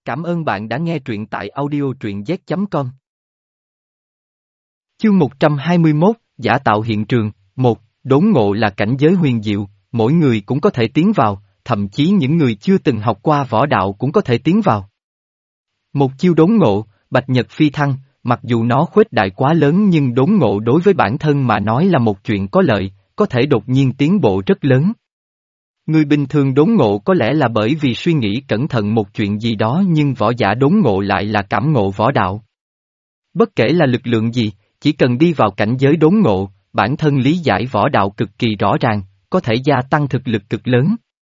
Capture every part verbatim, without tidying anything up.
Cảm ơn bạn đã nghe truyện tại audio truyện z chấm com. Chương một trăm hai mươi mốt, Giả tạo hiện trường. Một, đốn ngộ là cảnh giới huyền diệu, mỗi người cũng có thể tiến vào, thậm chí những người chưa từng học qua võ đạo cũng có thể tiến vào. Một chiêu đốn ngộ, bạch nhật phi thăng, mặc dù nó khuếch đại quá lớn nhưng đốn ngộ đối với bản thân mà nói là một chuyện có lợi, có thể đột nhiên tiến bộ rất lớn. Người bình thường đốn ngộ có lẽ là bởi vì suy nghĩ cẩn thận một chuyện gì đó, nhưng võ giả đốn ngộ lại là cảm ngộ võ đạo. Bất kể là lực lượng gì, chỉ cần đi vào cảnh giới đốn ngộ, bản thân lý giải võ đạo cực kỳ rõ ràng, có thể gia tăng thực lực cực lớn.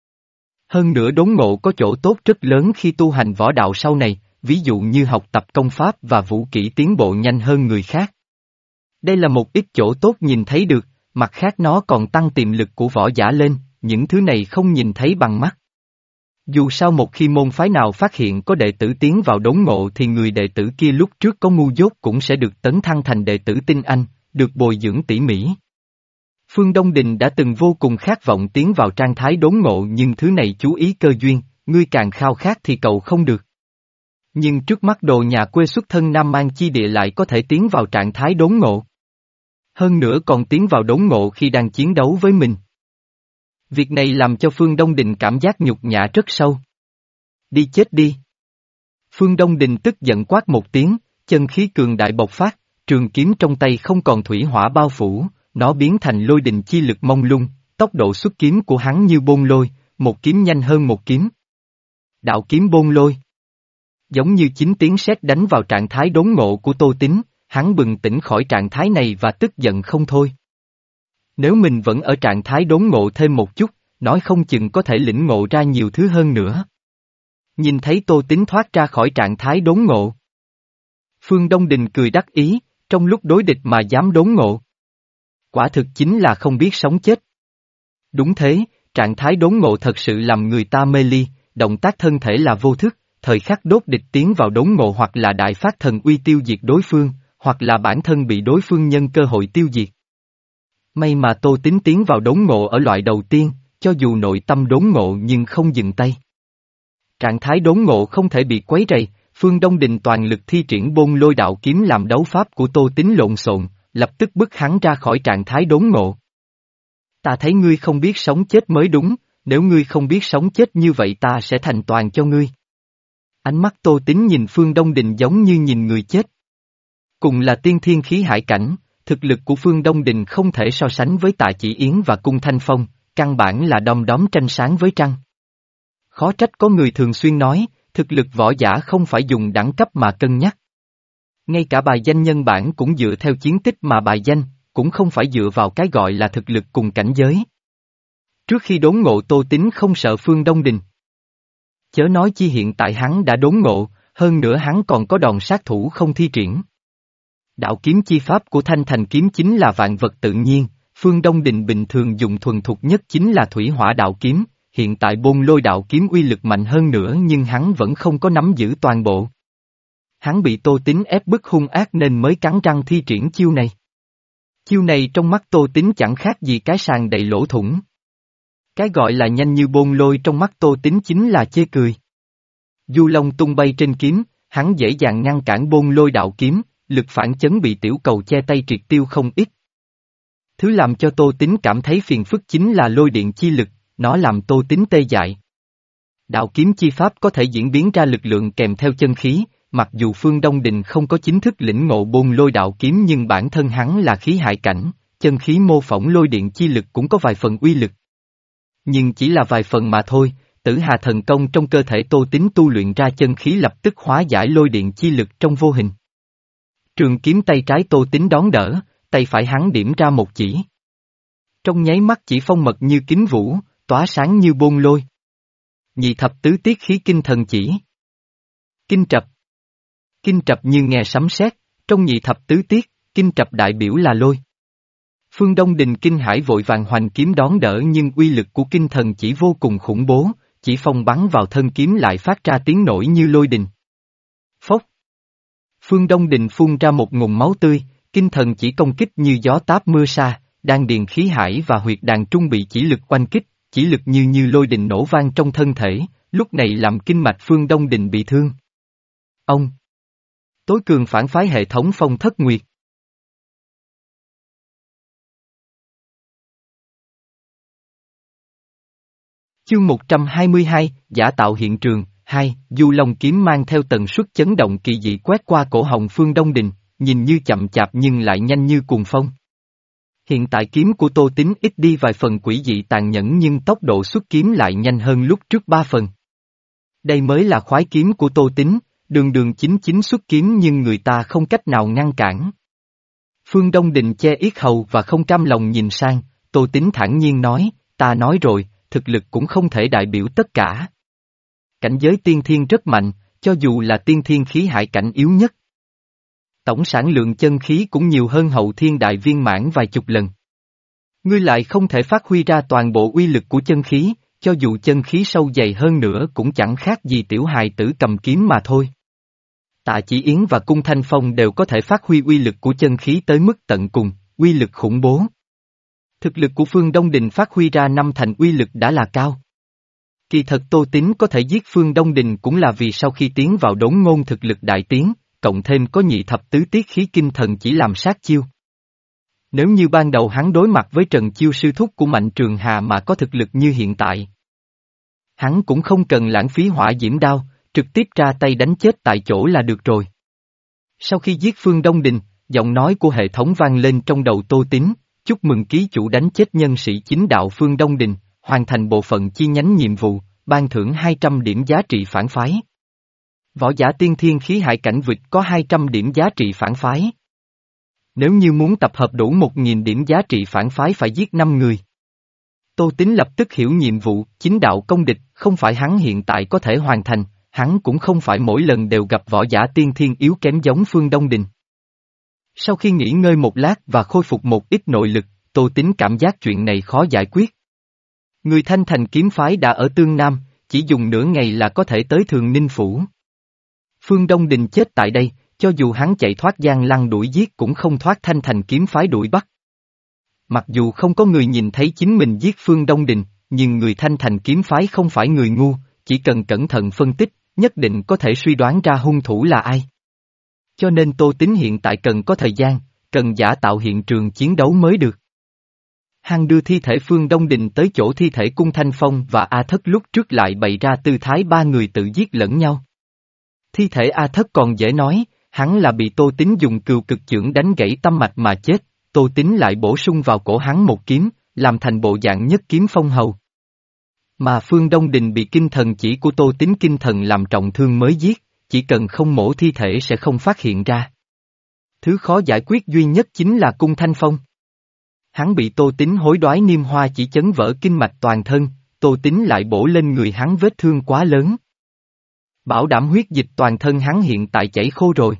Hơn nữa đốn ngộ có chỗ tốt rất lớn khi tu hành võ đạo sau này, ví dụ như học tập công pháp và vũ kỹ tiến bộ nhanh hơn người khác. Đây là một ít chỗ tốt nhìn thấy được, mặt khác nó còn tăng tiềm lực của võ giả lên, những thứ này không nhìn thấy bằng mắt. Dù sao một khi môn phái nào phát hiện có đệ tử tiến vào đốn ngộ thì người đệ tử kia lúc trước có ngu dốt cũng sẽ được tấn thăng thành đệ tử tinh anh, được bồi dưỡng tỉ mỉ. Phương Đông Đình đã từng vô cùng khát vọng tiến vào trạng thái đốn ngộ, nhưng thứ này chú ý cơ duyên, ngươi càng khao khát thì cầu không được. Nhưng trước mắt đồ nhà quê xuất thân Nam Mang chi địa lại có thể tiến vào trạng thái đốn ngộ. Hơn nữa còn tiến vào đốn ngộ khi đang chiến đấu với mình. Việc này làm cho Phương Đông Đình cảm giác nhục nhã rất sâu. Đi chết đi! Phương Đông Đình tức giận quát một tiếng, chân khí cường đại bộc phát, trường kiếm trong tay không còn thủy hỏa bao phủ, nó biến thành lôi đình chi lực mông lung, tốc độ xuất kiếm của hắn như bôn lôi, một kiếm nhanh hơn một kiếm. Đạo kiếm bôn lôi. Giống như chín tiếng sét đánh vào trạng thái đốn ngộ của Tô Tín, hắn bừng tỉnh khỏi trạng thái này và tức giận không thôi. Nếu mình vẫn ở trạng thái đốn ngộ thêm một chút, nói không chừng có thể lĩnh ngộ ra nhiều thứ hơn nữa. Nhìn thấy Tô Tín thoát ra khỏi trạng thái đốn ngộ. Phương Đông Đình cười đắc ý, trong lúc đối địch mà dám đốn ngộ. Quả thực chính là không biết sống chết. Đúng thế, trạng thái đốn ngộ thật sự làm người ta mê ly, động tác thân thể là vô thức, thời khắc đốt địch tiến vào đốn ngộ hoặc là đại phát thần uy tiêu diệt đối phương, hoặc là bản thân bị đối phương nhân cơ hội tiêu diệt. May mà Tô Tín tiến vào đốn ngộ ở loại đầu tiên, cho dù nội tâm đốn ngộ nhưng không dừng tay. Trạng thái đốn ngộ không thể bị quấy rầy, Phương Đông Đình toàn lực thi triển bôn lôi đạo kiếm làm đấu pháp của Tô Tín lộn xộn, lập tức bức hắn ra khỏi trạng thái đốn ngộ. Ta thấy ngươi không biết sống chết mới đúng, nếu ngươi không biết sống chết như vậy ta sẽ thành toàn cho ngươi. Ánh mắt Tô Tín nhìn Phương Đông Đình giống như nhìn người chết. Cùng là tiên thiên khí hải cảnh, thực lực của Phương Đông Đình không thể so sánh với Tạ Chỉ Yến và Cung Thanh Phong, căn bản là đom đóm tranh sáng với trăng. Khó trách có người thường xuyên nói, thực lực võ giả không phải dùng đẳng cấp mà cân nhắc. Ngay cả bài danh nhân bản cũng dựa theo chiến tích mà bài danh, cũng không phải dựa vào cái gọi là thực lực cùng cảnh giới. Trước khi đốn ngộ Tô Tín không sợ Phương Đông Đình. Chớ nói chi hiện tại hắn đã đốn ngộ, hơn nữa hắn còn có đòn sát thủ không thi triển. Đạo kiếm chi pháp của Thanh Thành kiếm chính là vạn vật tự nhiên, Phương Đông Đình bình thường dùng thuần thục nhất chính là thủy hỏa đạo kiếm, hiện tại bôn lôi đạo kiếm uy lực mạnh hơn nữa nhưng hắn vẫn không có nắm giữ toàn bộ. Hắn bị Tô Tín ép bức hung ác nên mới cắn răng thi triển chiêu này. Chiêu này trong mắt Tô Tín chẳng khác gì cái sàng đầy lỗ thủng. Cái gọi là nhanh như bôn lôi trong mắt Tô Tín chính là chê cười. Du long tung bay trên kiếm, hắn dễ dàng ngăn cản bôn lôi đạo kiếm, lực phản chấn bị tiểu cầu che tay triệt tiêu không ít. Thứ làm cho Tô Tín cảm thấy phiền phức chính là lôi điện chi lực, nó làm Tô Tín tê dại. Đạo kiếm chi pháp có thể diễn biến ra lực lượng kèm theo chân khí, mặc dù Phương Đông Đình không có chính thức lĩnh ngộ bôn lôi đạo kiếm nhưng bản thân hắn là khí hải cảnh, chân khí mô phỏng lôi điện chi lực cũng có vài phần uy lực. Nhưng chỉ là vài phần mà thôi, Tử Hà thần công trong cơ thể Tô Tín tu luyện ra chân khí lập tức hóa giải lôi điện chi lực trong vô hình. Trường kiếm tay trái Tô Tín đón đỡ, tay phải hắn điểm ra một chỉ. Trong nháy mắt chỉ phong mật như kính vũ, tỏa sáng như bôn lôi. Nhị thập tứ tiết khí kinh thần chỉ. Kinh trập. Kinh trập như nghe sấm sét, trong nhị thập tứ tiết, kinh trập đại biểu là lôi. Phương Đông Đình kinh hãi vội vàng hoành kiếm đón đỡ nhưng uy lực của kinh thần chỉ vô cùng khủng bố, chỉ phong bắn vào thân kiếm lại phát ra tiếng nổi như lôi đình. Phốc. Phương Đông Đình phun ra một ngụm máu tươi, kinh thần chỉ công kích như gió táp mưa sa, đan điền khí hải và huyệt đàn trung bị chỉ lực oanh kích, chỉ lực như như lôi đình nổ vang trong thân thể, lúc này làm kinh mạch Phương Đông Đình bị thương. Ông! Tối cường phản phái hệ thống Phong Thất Nguyệt. Chương một trăm hai mươi hai, giả tạo hiện trường, hai, Du Long kiếm mang theo tần suất chấn động kỳ dị quét qua cổ họng Phương Đông Đình, nhìn như chậm chạp nhưng lại nhanh như cuồng phong. Hiện tại kiếm của Tô Tín ít đi vài phần quỷ dị tàn nhẫn nhưng tốc độ xuất kiếm lại nhanh hơn lúc trước ba phần. Đây mới là khoái kiếm của Tô Tín, đường đường chính chính xuất kiếm nhưng người ta không cách nào ngăn cản. Phương Đông Đình che yết hầu và không cam lòng nhìn sang, Tô Tín thản nhiên nói, ta nói rồi, thực lực cũng không thể đại biểu tất cả. Cảnh giới tiên thiên rất mạnh, cho dù là tiên thiên khí hải cảnh yếu nhất. Tổng sản lượng chân khí cũng nhiều hơn hậu thiên đại viên mãn vài chục lần. Ngươi lại không thể phát huy ra toàn bộ uy lực của chân khí, cho dù chân khí sâu dày hơn nữa cũng chẳng khác gì tiểu hài tử cầm kiếm mà thôi. Tạ Chỉ Yến và Cung Thanh Phong đều có thể phát huy uy lực của chân khí tới mức tận cùng, uy lực khủng bố. Thực lực của Phương Đông Đình phát huy ra năm thành uy lực đã là cao. Kỳ thật Tô Tín có thể giết Phương Đông Đình cũng là vì sau khi tiến vào đốn ngôn thực lực đại tiến, cộng thêm có nhị thập tứ tiết khí kinh thần chỉ làm sát chiêu. Nếu như ban đầu hắn đối mặt với Trần Chiêu sư thúc của Mạnh Trường Hà mà có thực lực như hiện tại, hắn cũng không cần lãng phí hỏa diễm đao, trực tiếp ra tay đánh chết tại chỗ là được rồi. Sau khi giết Phương Đông Đình, giọng nói của hệ thống vang lên trong đầu Tô Tín, chúc mừng ký chủ đánh chết nhân sĩ chính đạo Phương Đông Đình, hoàn thành bộ phận chi nhánh nhiệm vụ, ban thưởng hai trăm điểm giá trị phản phái. Võ giả tiên thiên khí hải cảnh vịt có hai trăm điểm giá trị phản phái. Nếu như muốn tập hợp đủ một nghìn điểm giá trị phản phái phải giết năm người. Tô Tín lập tức hiểu nhiệm vụ, chính đạo công địch, không phải hắn hiện tại có thể hoàn thành, hắn cũng không phải mỗi lần đều gặp võ giả tiên thiên yếu kém giống Phương Đông Đình. Sau khi nghỉ ngơi một lát và khôi phục một ít nội lực, Tô Tín cảm giác chuyện này khó giải quyết. Người Thanh Thành kiếm phái đã ở Tương Nam, chỉ dùng nửa ngày là có thể tới Thường Ninh Phủ. Phương Đông Đình chết tại đây, cho dù hắn chạy thoát Giang Lăng đuổi giết cũng không thoát Thanh Thành kiếm phái đuổi bắt. Mặc dù không có người nhìn thấy chính mình giết Phương Đông Đình, nhưng người Thanh Thành kiếm phái không phải người ngu, chỉ cần cẩn thận phân tích, nhất định có thể suy đoán ra hung thủ là ai. Cho nên Tô Tín hiện tại cần có thời gian, cần giả tạo hiện trường chiến đấu mới được. Hắn đưa thi thể Phương Đông Đình tới chỗ thi thể Cung Thanh Phong và A Thất lúc trước lại bày ra tư thái ba người tự giết lẫn nhau. Thi thể A Thất còn dễ nói, hắn là bị Tô Tín dùng cừu cực chưởng đánh gãy tâm mạch mà chết, Tô Tín lại bổ sung vào cổ hắn một kiếm, làm thành bộ dạng nhất kiếm phong hầu. Mà Phương Đông Đình bị kinh thần chỉ của Tô Tín kinh thần làm trọng thương mới giết, chỉ cần không mổ thi thể sẽ không phát hiện ra. Thứ khó giải quyết duy nhất chính là Cung Thanh Phong. Hắn bị Tô Tín hối đoái niêm hoa chỉ chấn vỡ kinh mạch toàn thân, Tô Tín lại bổ lên người hắn vết thương quá lớn. Bảo đảm huyết dịch toàn thân hắn hiện tại chảy khô rồi.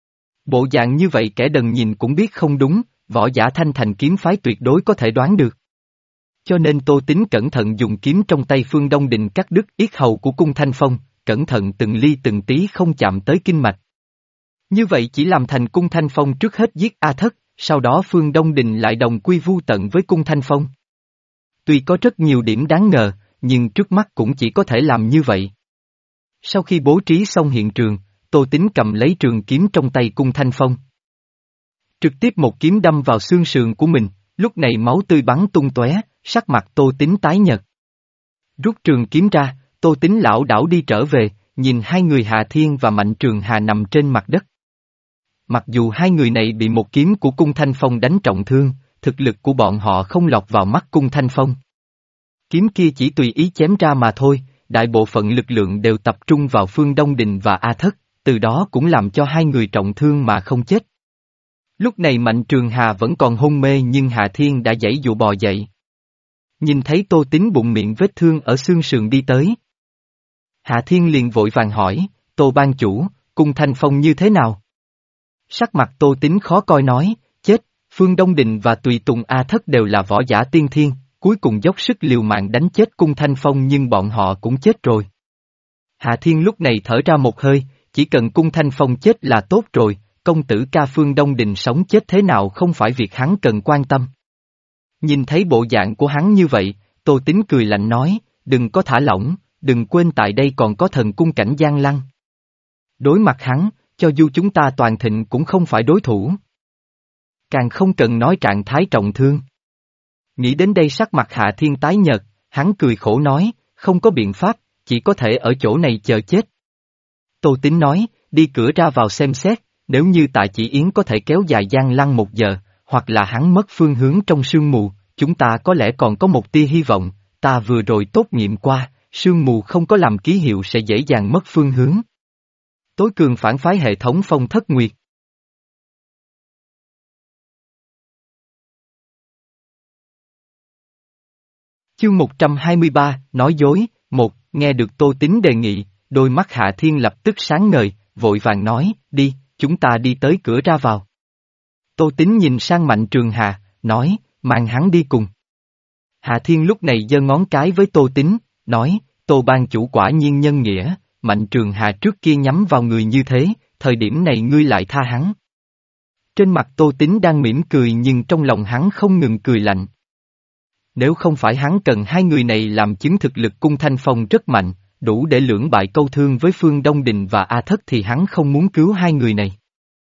Bộ dạng như vậy kẻ đần nhìn cũng biết không đúng, võ giả Thanh Thành kiếm phái tuyệt đối có thể đoán được. Cho nên Tô Tín cẩn thận dùng kiếm trong tay Phương Đông Đình cắt đứt yết hầu của Cung Thanh Phong, cẩn thận từng ly từng tí không chạm tới kinh mạch. Như vậy chỉ làm thành Cung Thanh Phong trước hết giết A Thất, sau đó Phương Đông Đình lại đồng quy vu tận với Cung Thanh Phong. Tuy có rất nhiều điểm đáng ngờ, nhưng trước mắt cũng chỉ có thể làm như vậy. Sau khi bố trí xong hiện trường, Tô Tín cầm lấy trường kiếm trong tay Cung Thanh Phong. Trực tiếp một kiếm đâm vào xương sườn của mình, lúc này máu tươi bắn tung tóe, sắc mặt Tô Tín tái nhợt. Rút trường kiếm ra, Tô Tín lảo đảo đi trở về, nhìn hai người Hà Thiên và Mạnh Trường Hà nằm trên mặt đất. Mặc dù hai người này bị một kiếm của Cung Thanh Phong đánh trọng thương, thực lực của bọn họ không lọt vào mắt Cung Thanh Phong. Kiếm kia chỉ tùy ý chém ra mà thôi, đại bộ phận lực lượng đều tập trung vào Phương Đông Đình và A Thất, từ đó cũng làm cho hai người trọng thương mà không chết. Lúc này Mạnh Trường Hà vẫn còn hôn mê nhưng Hà Thiên đã giãy dụa bò dậy. Nhìn thấy Tô Tín bụng miệng vết thương ở xương sườn đi tới. Hà Thiên liền vội vàng hỏi, Tô ban chủ, Cung Thanh Phong như thế nào? Sắc mặt Tô Tín khó coi nói, chết, Phương Đông Đình và Tùy Tùng A Thất đều là võ giả tiên thiên, cuối cùng dốc sức liều mạng đánh chết Cung Thanh Phong nhưng bọn họ cũng chết rồi. Hà Thiên lúc này thở ra một hơi, chỉ cần Cung Thanh Phong chết là tốt rồi, công tử ca Phương Đông Đình sống chết thế nào không phải việc hắn cần quan tâm. Nhìn thấy bộ dạng của hắn như vậy, Tô Tín cười lạnh nói, đừng có thả lỏng, đừng quên tại đây còn có thần cung cảnh Giang Lăng. Đối mặt hắn, cho dù chúng ta toàn thịnh cũng không phải đối thủ. Càng không cần nói trạng thái trọng thương. Nghĩ đến đây sắc mặt Hạ Thiên tái nhợt, hắn cười khổ nói, không có biện pháp, chỉ có thể ở chỗ này chờ chết. Tô Tín nói, đi cửa ra vào xem xét, nếu như Tạ Chỉ Yến có thể kéo dài Giang Lăng một giờ, hoặc là hắn mất phương hướng trong sương mù, chúng ta có lẽ còn có một tia hy vọng, ta vừa rồi tốt nghiệm qua, sương mù không có làm ký hiệu sẽ dễ dàng mất phương hướng. Tối cường phản phái hệ thống Phong Thất Nguyệt. Chương một trăm hai mươi ba, nói dối, một, nghe được Tô Tín đề nghị, đôi mắt Hạ Thiên lập tức sáng ngời, vội vàng nói, đi, chúng ta đi tới cửa ra vào. Tô Tín nhìn sang Mạnh Trường Hà, nói, mang hắn đi cùng. Hạ Thiên lúc này giơ ngón cái với Tô Tín, nói, Tô ban chủ quả nhiên nhân nghĩa, Mạnh Trường Hà trước kia nhắm vào người như thế, thời điểm này ngươi lại tha hắn. Trên mặt Tô Tín đang mỉm cười nhưng trong lòng hắn không ngừng cười lạnh. Nếu không phải hắn cần hai người này làm chứng thực lực Cung Thanh Phong rất mạnh, đủ để lưỡng bại câu thương với Phương Đông Đình và A Thất thì hắn không muốn cứu hai người này.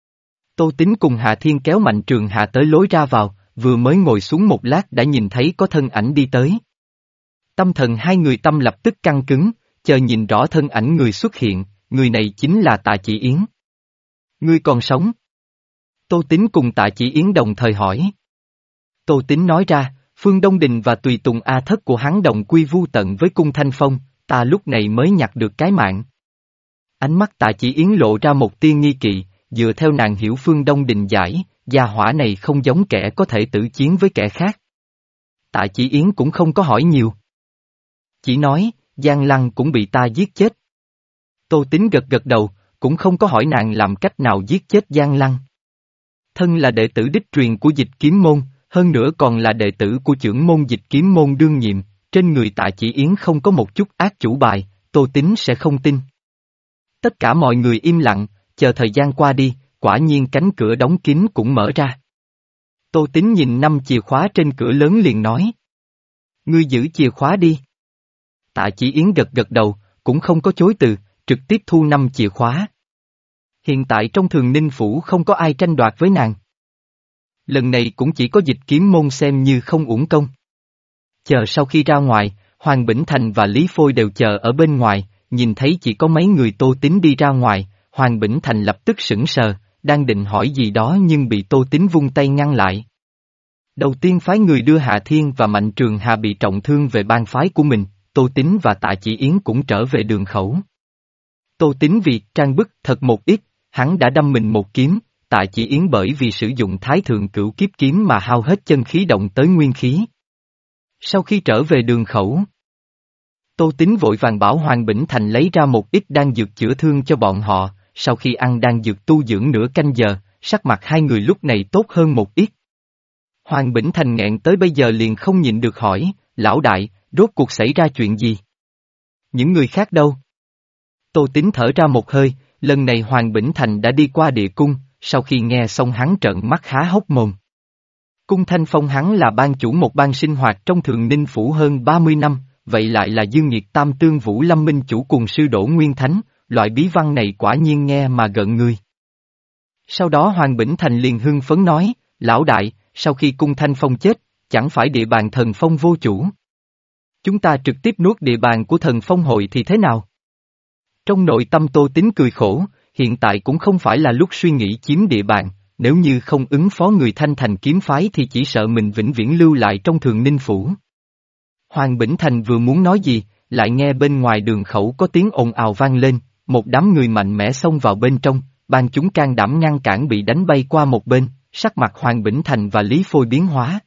Tô Tín cùng Hạ Thiên kéo Mạnh Trường Hà tới lối ra vào, vừa mới ngồi xuống một lát đã nhìn thấy có thân ảnh đi tới. Tâm thần hai người tâm lập tức căng cứng, chờ nhìn rõ thân ảnh người xuất hiện, người này chính là Tạ Chỉ Yến. Ngươi còn sống? Tô Tín cùng Tạ Chỉ Yến đồng thời hỏi. Tô Tín nói ra, Phương Đông Đình và tùy tùng A Thất của hắn đồng quy vu tận với Cung Thanh Phong, ta lúc này mới nhặt được cái mạng. Ánh mắt Tạ Chỉ Yến lộ ra một tia nghi kỵ, dựa theo nàng hiểu Phương Đông Đình giải, gia hỏa này không giống kẻ có thể tử chiến với kẻ khác. Tạ Chỉ Yến cũng không có hỏi nhiều. Chỉ nói, Giang Lăng cũng bị ta giết chết. Tô Tín gật gật đầu, cũng không có hỏi nàng làm cách nào giết chết Giang Lăng. Thân là đệ tử đích truyền của Dịch Kiếm Môn, hơn nữa còn là đệ tử của trưởng môn Dịch Kiếm Môn đương nhiệm, trên người Tạ Chỉ Yến không có một chút ác chủ bài, Tô Tín sẽ không tin. Tất cả mọi người im lặng, chờ thời gian qua đi, quả nhiên cánh cửa đóng kín cũng mở ra. Tô Tín nhìn năm chìa khóa trên cửa lớn liền nói. Ngươi giữ chìa khóa đi. Tạ Chỉ Yến gật gật đầu, cũng không có chối từ, trực tiếp thu năm chìa khóa. Hiện tại trong Thường Ninh Phủ không có ai tranh đoạt với nàng. Lần này cũng chỉ có Dịch Kiếm Môn xem như không uổng công. Chờ sau khi ra ngoài, Hoàng Bỉnh Thành và Lý Phôi đều chờ ở bên ngoài, nhìn thấy chỉ có mấy người Tô Tín đi ra ngoài, Hoàng Bỉnh Thành lập tức sững sờ, đang định hỏi gì đó nhưng bị Tô Tín vung tay ngăn lại. Đầu tiên phái người đưa Hạ Thiên và Mạnh Trường Hà bị trọng thương về bang phái của mình, Tô Tín và Tạ Chỉ Yến cũng trở về đường khẩu. Tô Tín vì trang bức thật một ít, hắn đã đâm mình một kiếm, Tạ Chỉ Yến bởi vì sử dụng Thái Thượng Cửu Kiếp Kiếm mà hao hết chân khí động tới nguyên khí. Sau khi trở về đường khẩu, Tô Tín vội vàng bảo Hoàng Bỉnh Thành lấy ra một ít đan dược chữa thương cho bọn họ, sau khi ăn đan dược tu dưỡng nửa canh giờ, sắc mặt hai người lúc này tốt hơn một ít. Hoàng Bỉnh Thành nghẹn tới bây giờ liền không nhịn được hỏi, lão đại, rốt cuộc xảy ra chuyện gì? Những người khác đâu? Tô Tín thở ra một hơi, lần này Hoàng Bỉnh Thành đã đi qua địa cung, sau khi nghe xong hắn trợn mắt há hốc mồm. Cung Thanh Phong hắn là ban chủ một ban sinh hoạt trong Thường Ninh Phủ hơn ba mươi năm, vậy lại là Dương Nhiệt Tam Tương Vũ Lâm Minh chủ cùng sư Đỗ Nguyên Thánh, loại bí văn này quả nhiên nghe mà gợn người. Sau đó Hoàng Bỉnh Thành liền hưng phấn nói, lão đại, sau khi Cung Thanh Phong chết, chẳng phải địa bàn Thần Phong vô chủ. Chúng ta trực tiếp nuốt địa bàn của Thần Phong hội thì thế nào? Trong nội tâm Tô Tín cười khổ, hiện tại cũng không phải là lúc suy nghĩ chiếm địa bàn, nếu như không ứng phó người Thanh Thành kiếm phái thì chỉ sợ mình vĩnh viễn lưu lại trong Thường Ninh Phủ. Hoàng Bỉnh Thành vừa muốn nói gì, lại nghe bên ngoài đường khẩu có tiếng ồn ào vang lên, một đám người mạnh mẽ xông vào bên trong, ban chúng can đảm ngăn cản bị đánh bay qua một bên, sắc mặt Hoàng Bỉnh Thành và Lý Phôi biến hóa.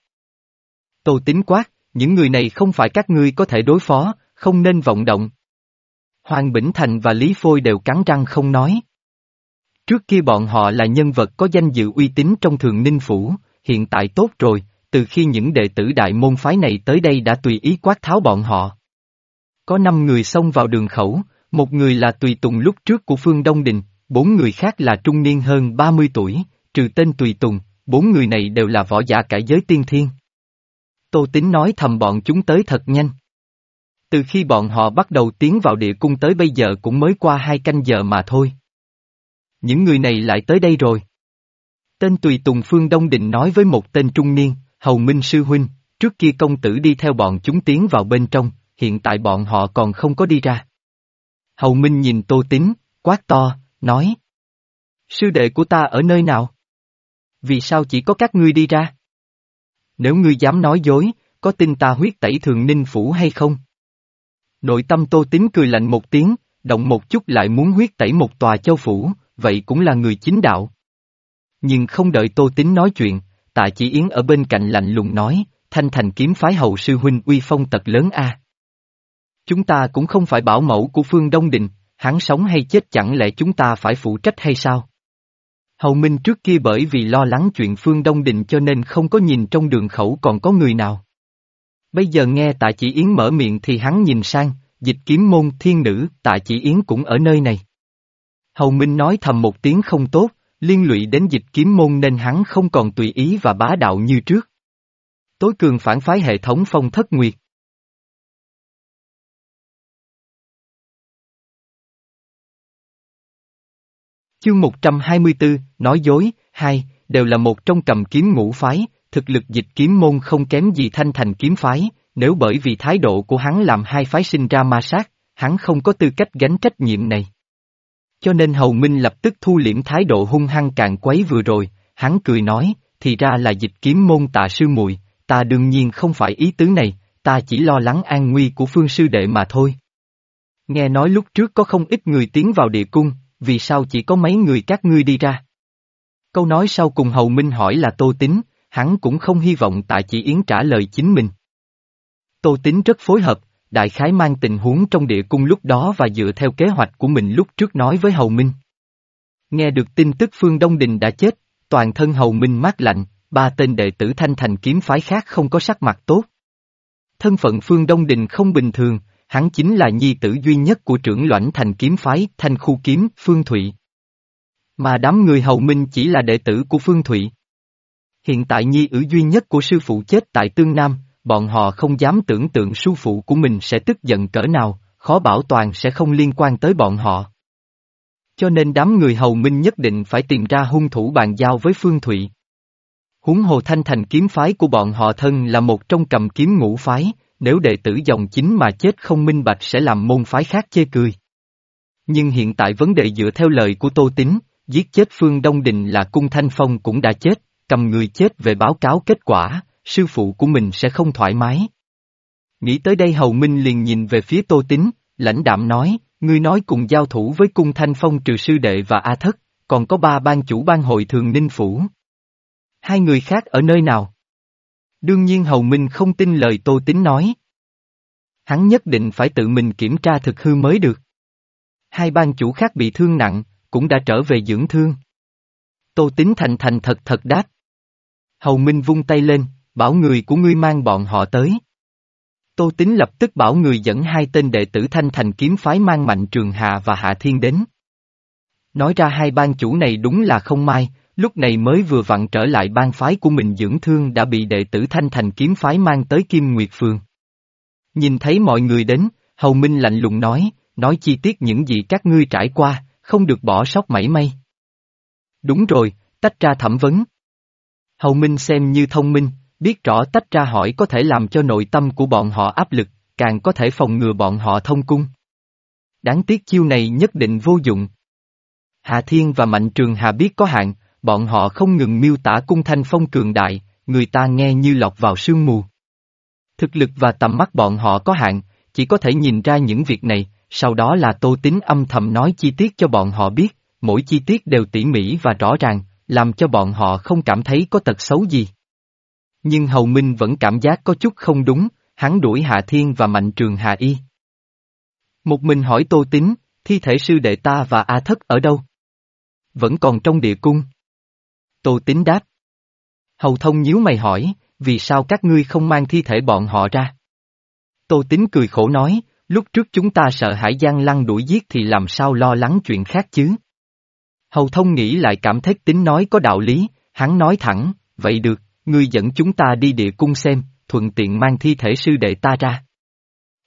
Tô Tín quát, những người này không phải các ngươi có thể đối phó, không nên vọng động. Hoàng Bỉnh Thành và Lý Phôi đều cắn răng không nói. Trước kia bọn họ là nhân vật có danh dự uy tín trong Thường Ninh Phủ, hiện tại tốt rồi, từ khi những đệ tử đại môn phái này tới đây đã tùy ý quát tháo bọn họ. Có năm người xông vào đường khẩu, một người là tùy tùng lúc trước của Phương Đông Đình, bốn người khác là trung niên hơn ba mươi tuổi, trừ tên tùy tùng, bốn người này đều là võ giả cải giới tiên thiên. Tô Tín nói thầm bọn chúng tới thật nhanh. Từ khi bọn họ bắt đầu tiến vào địa cung tới bây giờ cũng mới qua hai canh giờ mà thôi. Những người này lại tới đây rồi. Tên tùy tùng Phương Đông Đình nói với một tên trung niên, Hầu Minh sư huynh, trước kia công tử đi theo bọn chúng tiến vào bên trong, hiện tại bọn họ còn không có đi ra. Hầu Minh nhìn Tô Tín, quát to, nói. Sư đệ của ta ở nơi nào? Vì sao chỉ có các ngươi đi ra? Nếu ngươi dám nói dối, có tin ta huyết tẩy Thường Ninh Phủ hay không? Nội tâm Tô Tín cười lạnh một tiếng, động một chút lại muốn huyết tẩy một tòa châu phủ, vậy cũng là người chính đạo. Nhưng không đợi Tô Tín nói chuyện, Tạ Chỉ Yến ở bên cạnh lạnh lùng nói, Thanh Thành kiếm phái Hầu sư huynh uy phong tật lớn a. Chúng ta cũng không phải bảo mẫu của Phương Đông Đình, hắn sống hay chết chẳng lẽ chúng ta phải phụ trách hay sao? Hầu Minh trước kia bởi vì lo lắng chuyện Phương Đông Đình cho nên không có nhìn trong đường khẩu còn có người nào. Bây giờ nghe Tạ Chỉ Yến mở miệng thì hắn nhìn sang, Dịch Kiếm môn thiên nữ, Tạ Chỉ Yến cũng ở nơi này. Hầu Minh nói thầm một tiếng không tốt, liên lụy đến Dịch Kiếm môn nên hắn không còn tùy ý và bá đạo như trước. Tối cường phản phái hệ thống Phong Thất Nguyệt. Chương một trăm hai mươi tư, nói dối, hai, đều là một trong cầm kiếm ngũ phái, thực lực Dịch Kiếm môn không kém gì Thanh Thành kiếm phái, nếu bởi vì thái độ của hắn làm hai phái sinh ra ma sát, hắn không có tư cách gánh trách nhiệm này. Cho nên Hầu Minh lập tức thu liễm thái độ hung hăng càn quấy vừa rồi, hắn cười nói, thì ra là Dịch Kiếm môn Tạ sư muội, ta đương nhiên không phải ý tứ này, ta chỉ lo lắng an nguy của Phương sư đệ mà thôi. Nghe nói lúc trước có không ít người tiến vào địa cung, vì sao chỉ có mấy người các ngươi đi ra? Câu nói sau cùng Hầu Minh hỏi là Tô Tín, hắn cũng không hy vọng Tạ Chỉ Yến trả lời chính mình. Tô Tín rất phối hợp, đại khái mang tình huống trong địa cung lúc đó và dựa theo kế hoạch của mình lúc trước nói với Hầu Minh. Nghe được tin tức Phương Đông Đình đã chết, toàn thân Hầu Minh mát lạnh, ba tên đệ tử Thanh Thành kiếm phái khác không có sắc mặt tốt. Thân phận Phương Đông Đình không bình thường, hắn chính là nhi tử duy nhất của trưởng Loãnh Thành kiếm phái Thanh Khu Kiếm, Phương Thụy. Mà đám người Hầu Minh chỉ là đệ tử của Phương Thụy. Hiện tại nhi ử duy nhất của sư phụ chết tại Tương Nam, bọn họ không dám tưởng tượng sư phụ của mình sẽ tức giận cỡ nào, khó bảo toàn sẽ không liên quan tới bọn họ. Cho nên đám người Hầu Minh nhất định phải tìm ra hung thủ bàn giao với Phương Thụy. Huống hồ Thanh Thành kiếm phái của bọn họ thân là một trong cầm kiếm ngũ phái, nếu đệ tử dòng chính mà chết không minh bạch sẽ làm môn phái khác chê cười. Nhưng hiện tại vấn đề dựa theo lời của Tô Tín, giết chết Phương Đông Đình là Cung Thanh Phong cũng đã chết, cầm người chết về báo cáo kết quả, sư phụ của mình sẽ không thoải mái. Nghĩ tới đây Hầu Minh liền nhìn về phía Tô Tín, lãnh đạm nói, ngươi nói cùng giao thủ với Cung Thanh Phong trừ sư đệ và A Thất, còn có ba ban chủ ban hội Thường Ninh Phủ. Hai người khác ở nơi nào? Đương nhiên Hầu Minh không tin lời Tô Tín nói. Hắn nhất định phải tự mình kiểm tra thực hư mới được. Hai ban chủ khác bị thương nặng, cũng đã trở về dưỡng thương. Tô Tín thành thành thật thật đáp. Hầu Minh vung tay lên, bảo người của ngươi mang bọn họ tới. Tô Tín lập tức bảo người dẫn hai tên đệ tử Thanh Thành kiếm phái mang Mạnh Trường Hà và Hạ Thiên đến. Nói ra hai ban chủ này đúng là không mai, lúc này mới vừa vặn trở lại ban phái của mình dưỡng thương đã bị đệ tử Thanh Thành kiếm phái mang tới Kim Nguyệt Phường. Nhìn thấy mọi người đến, Hầu Minh lạnh lùng nói, nói chi tiết những gì các ngươi trải qua, không được bỏ sót mảy may. Đúng rồi, tách ra thẩm vấn. Hầu Minh xem như thông minh, biết rõ tách ra hỏi có thể làm cho nội tâm của bọn họ áp lực, càng có thể phòng ngừa bọn họ thông cung. Đáng tiếc chiêu này nhất định vô dụng. Hạ Thiên và Mạnh Trường Hà biết có hạn, bọn họ không ngừng miêu tả Cung Thanh Phong cường đại, người ta nghe như lọt vào sương mù. Thực lực và tầm mắt bọn họ có hạn, chỉ có thể nhìn ra những việc này, sau đó là Tô Tín âm thầm nói chi tiết cho bọn họ biết, mỗi chi tiết đều tỉ mỉ và rõ ràng, làm cho bọn họ không cảm thấy có tật xấu gì. Nhưng Hầu Minh vẫn cảm giác có chút không đúng, hắn đuổi Hạ Thiên và Mạnh Trường Hà y. Một mình hỏi Tô Tín, thi thể sư đệ ta và A Thất ở đâu? Vẫn còn trong địa cung. Tô Tín đáp. Hầu Thông nhíu mày hỏi, vì sao các ngươi không mang thi thể bọn họ ra? Tô Tín cười khổ nói, lúc trước chúng ta sợ hãi Giang Lăng đuổi giết thì làm sao lo lắng chuyện khác chứ? Hầu Thông nghĩ lại cảm thấy Tín nói có đạo lý, hắn nói thẳng, vậy được, ngươi dẫn chúng ta đi địa cung xem, thuận tiện mang thi thể sư đệ ta ra.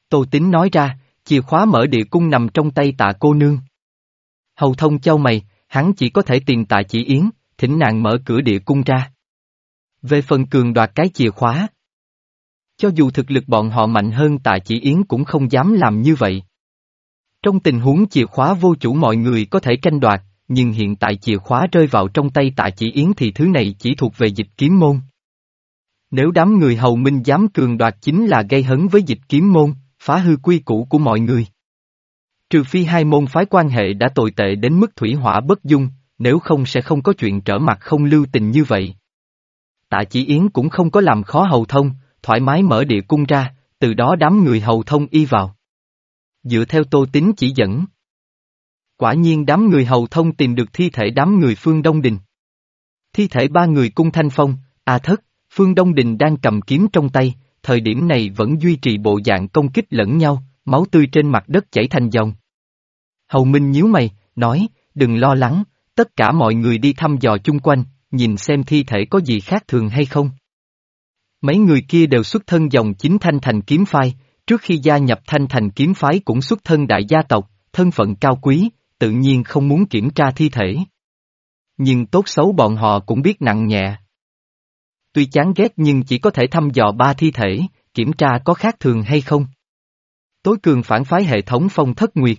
Tô Tín nói ra, chìa khóa mở địa cung nằm trong tay Tạ cô nương. Hầu Thông chau mày, hắn chỉ có thể tìm Tạ Chỉ Yến, thỉnh nàng mở cửa địa cung ra. Về phần cường đoạt cái chìa khóa, cho dù thực lực bọn họ mạnh hơn Tạ Chỉ Yến cũng không dám làm như vậy. Trong tình huống chìa khóa vô chủ mọi người có thể tranh đoạt, nhưng hiện tại chìa khóa rơi vào trong tay Tạ Chỉ Yến thì thứ này chỉ thuộc về Dịch Kiếm môn. Nếu đám người hầu minh dám cường đoạt chính là gây hấn với Dịch Kiếm môn, phá hư quy củ của mọi người. Trừ phi hai môn phái quan hệ đã tồi tệ đến mức thủy hỏa bất dung, nếu không sẽ không có chuyện trở mặt không lưu tình như vậy. Tạ Chỉ Yến cũng không có làm khó Hầu Thông, thoải mái mở địa cung ra, từ đó đám người Hầu Thông y vào. Dựa theo Tô Tín chỉ dẫn. Quả nhiên đám người Hầu Thông tìm được thi thể đám người Phương Đông Đình. Thi thể ba người Cung Thanh Phong, A Thất, Phương Đông Đình đang cầm kiếm trong tay, thời điểm này vẫn duy trì bộ dạng công kích lẫn nhau, máu tươi trên mặt đất chảy thành dòng. Hầu Minh nhíu mày, nói, đừng lo lắng, tất cả mọi người đi thăm dò chung quanh, nhìn xem thi thể có gì khác thường hay không. Mấy người kia đều xuất thân dòng chính Thanh Thành kiếm phái, trước khi gia nhập Thanh Thành kiếm phái cũng xuất thân đại gia tộc, thân phận cao quý, tự nhiên không muốn kiểm tra thi thể. Nhưng tốt xấu bọn họ cũng biết nặng nhẹ. Tuy chán ghét nhưng chỉ có thể thăm dò ba thi thể, kiểm tra có khác thường hay không. Tối cường phản phái hệ thống Phong Thất Nguyệt.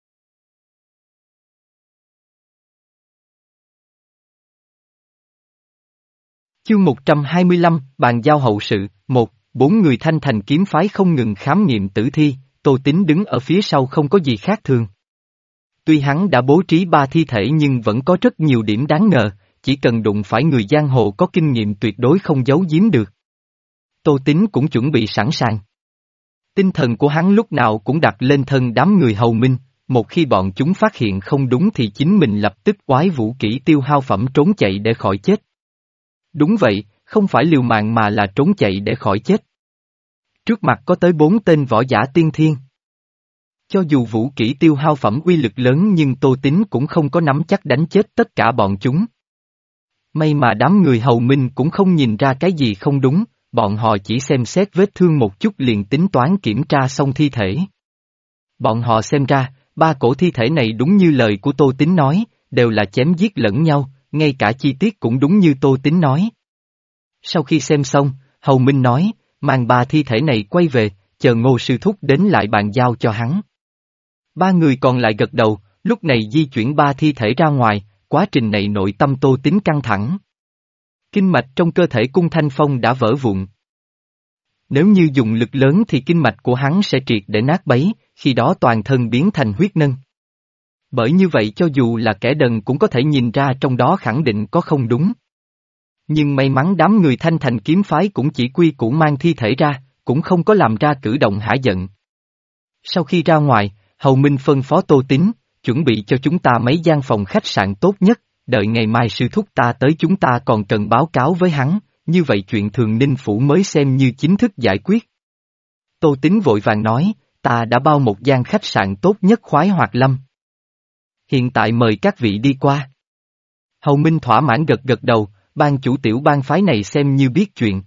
Chương một trăm hai mươi lăm, bàn giao hậu sự, một, bốn người Thanh Thành kiếm phái không ngừng khám nghiệm tử thi, Tô Tín đứng ở phía sau không có gì khác thường. Tuy hắn đã bố trí ba thi thể nhưng vẫn có rất nhiều điểm đáng ngờ, chỉ cần đụng phải người giang hồ có kinh nghiệm tuyệt đối không giấu giếm được. Tô Tín cũng chuẩn bị sẵn sàng. Tinh thần của hắn lúc nào cũng đặt lên thân đám người hầu minh, một khi bọn chúng phát hiện không đúng thì chính mình lập tức oái vũ kỹ tiêu hao phẩm trốn chạy để khỏi chết. Đúng vậy, không phải liều mạng mà là trốn chạy để khỏi chết. Trước mặt có tới bốn tên võ giả tiên thiên. Cho dù vũ kỹ tiêu hao phẩm uy lực lớn nhưng Tô Tín cũng không có nắm chắc đánh chết tất cả bọn chúng. May mà đám người hầu minh cũng không nhìn ra cái gì không đúng, bọn họ chỉ xem xét vết thương một chút liền tính toán kiểm tra xong thi thể. Bọn họ xem ra, ba cổ thi thể này đúng như lời của Tô Tín nói, đều là chém giết lẫn nhau, ngay cả chi tiết cũng đúng như Tô Tín nói. Sau khi xem xong, Hầu Minh nói, mang ba thi thể này quay về, chờ Ngô sư thúc đến lại bàn giao cho hắn. Ba người còn lại gật đầu, lúc này di chuyển ba thi thể ra ngoài, quá trình này nội tâm Tô Tín căng thẳng. Kinh mạch trong cơ thể Cung Thanh Phong đã vỡ vụn. Nếu như dùng lực lớn thì kinh mạch của hắn sẽ triệt để nát bấy, khi đó toàn thân biến thành huyết nân. Bởi như vậy cho dù là kẻ đần cũng có thể nhìn ra trong đó khẳng định có không đúng. Nhưng may mắn đám người Thanh Thành kiếm phái cũng chỉ quy củ mang thi thể ra, cũng không có làm ra cử động hả giận. Sau khi ra ngoài, Hầu Minh phân phó Tô Tín, chuẩn bị cho chúng ta mấy gian phòng khách sạn tốt nhất, đợi ngày mai sư thúc ta tới chúng ta còn cần báo cáo với hắn, như vậy chuyện Thường Ninh Phủ mới xem như chính thức giải quyết. Tô Tín vội vàng nói, ta đã bao một gian khách sạn tốt nhất Khoái Hoạt Lâm. Hiện tại mời các vị đi qua. Hầu Minh thỏa mãn gật gật đầu, ban chủ tiểu bang phái này xem như biết chuyện.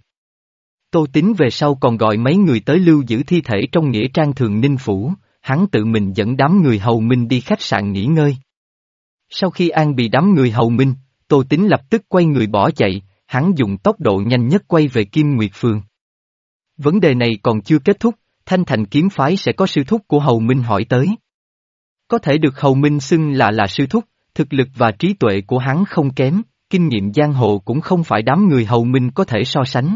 Tô Tín về sau còn gọi mấy người tới lưu giữ thi thể trong nghĩa trang Thường Ninh Phủ, hắn tự mình dẫn đám người Hầu Minh đi khách sạn nghỉ ngơi. Sau khi an bị đám người Hầu Minh, Tô Tín lập tức quay người bỏ chạy, hắn dùng tốc độ nhanh nhất quay về Kim Nguyệt Phường. Vấn đề này còn chưa kết thúc, Thanh Thành kiếm phái sẽ có sư thúc của Hầu Minh hỏi tới. Có thể được Hầu Minh xưng là là sư thúc, thực lực và trí tuệ của hắn không kém, kinh nghiệm giang hồ cũng không phải đám người Hầu Minh có thể so sánh.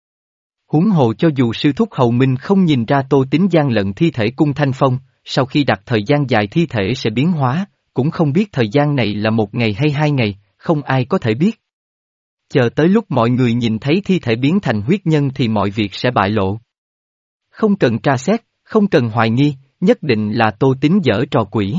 Huống hồ cho dù sư thúc Hầu Minh không nhìn ra Tô Tín gian lận thi thể Cung Thanh Phong, sau khi đặt thời gian dài thi thể sẽ biến hóa, cũng không biết thời gian này là một ngày hay hai ngày, không ai có thể biết. Chờ tới lúc mọi người nhìn thấy thi thể biến thành huyết nhân thì mọi việc sẽ bại lộ. Không cần tra xét, không cần hoài nghi, nhất định là Tô Tín dở trò quỷ.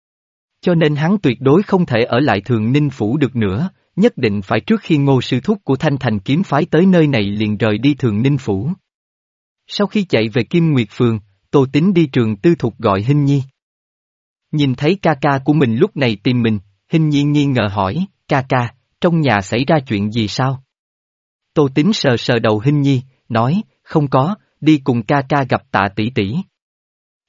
Cho nên hắn tuyệt đối không thể ở lại Thường Ninh Phủ được nữa, nhất định phải trước khi Ngô sư thúc của Thanh Thành kiếm phái tới nơi này liền rời đi Thường Ninh Phủ. Sau khi chạy về Kim Nguyệt Phường, Tô Tín đi trường tư thục gọi Hinh Nhi. Nhìn thấy ca ca của mình lúc này tìm mình, Hinh Nhi nghi ngờ hỏi, ca ca, trong nhà xảy ra chuyện gì sao? Tô Tín sờ sờ đầu Hinh Nhi, nói, không có, đi cùng ca ca gặp Tạ tỷ tỷ.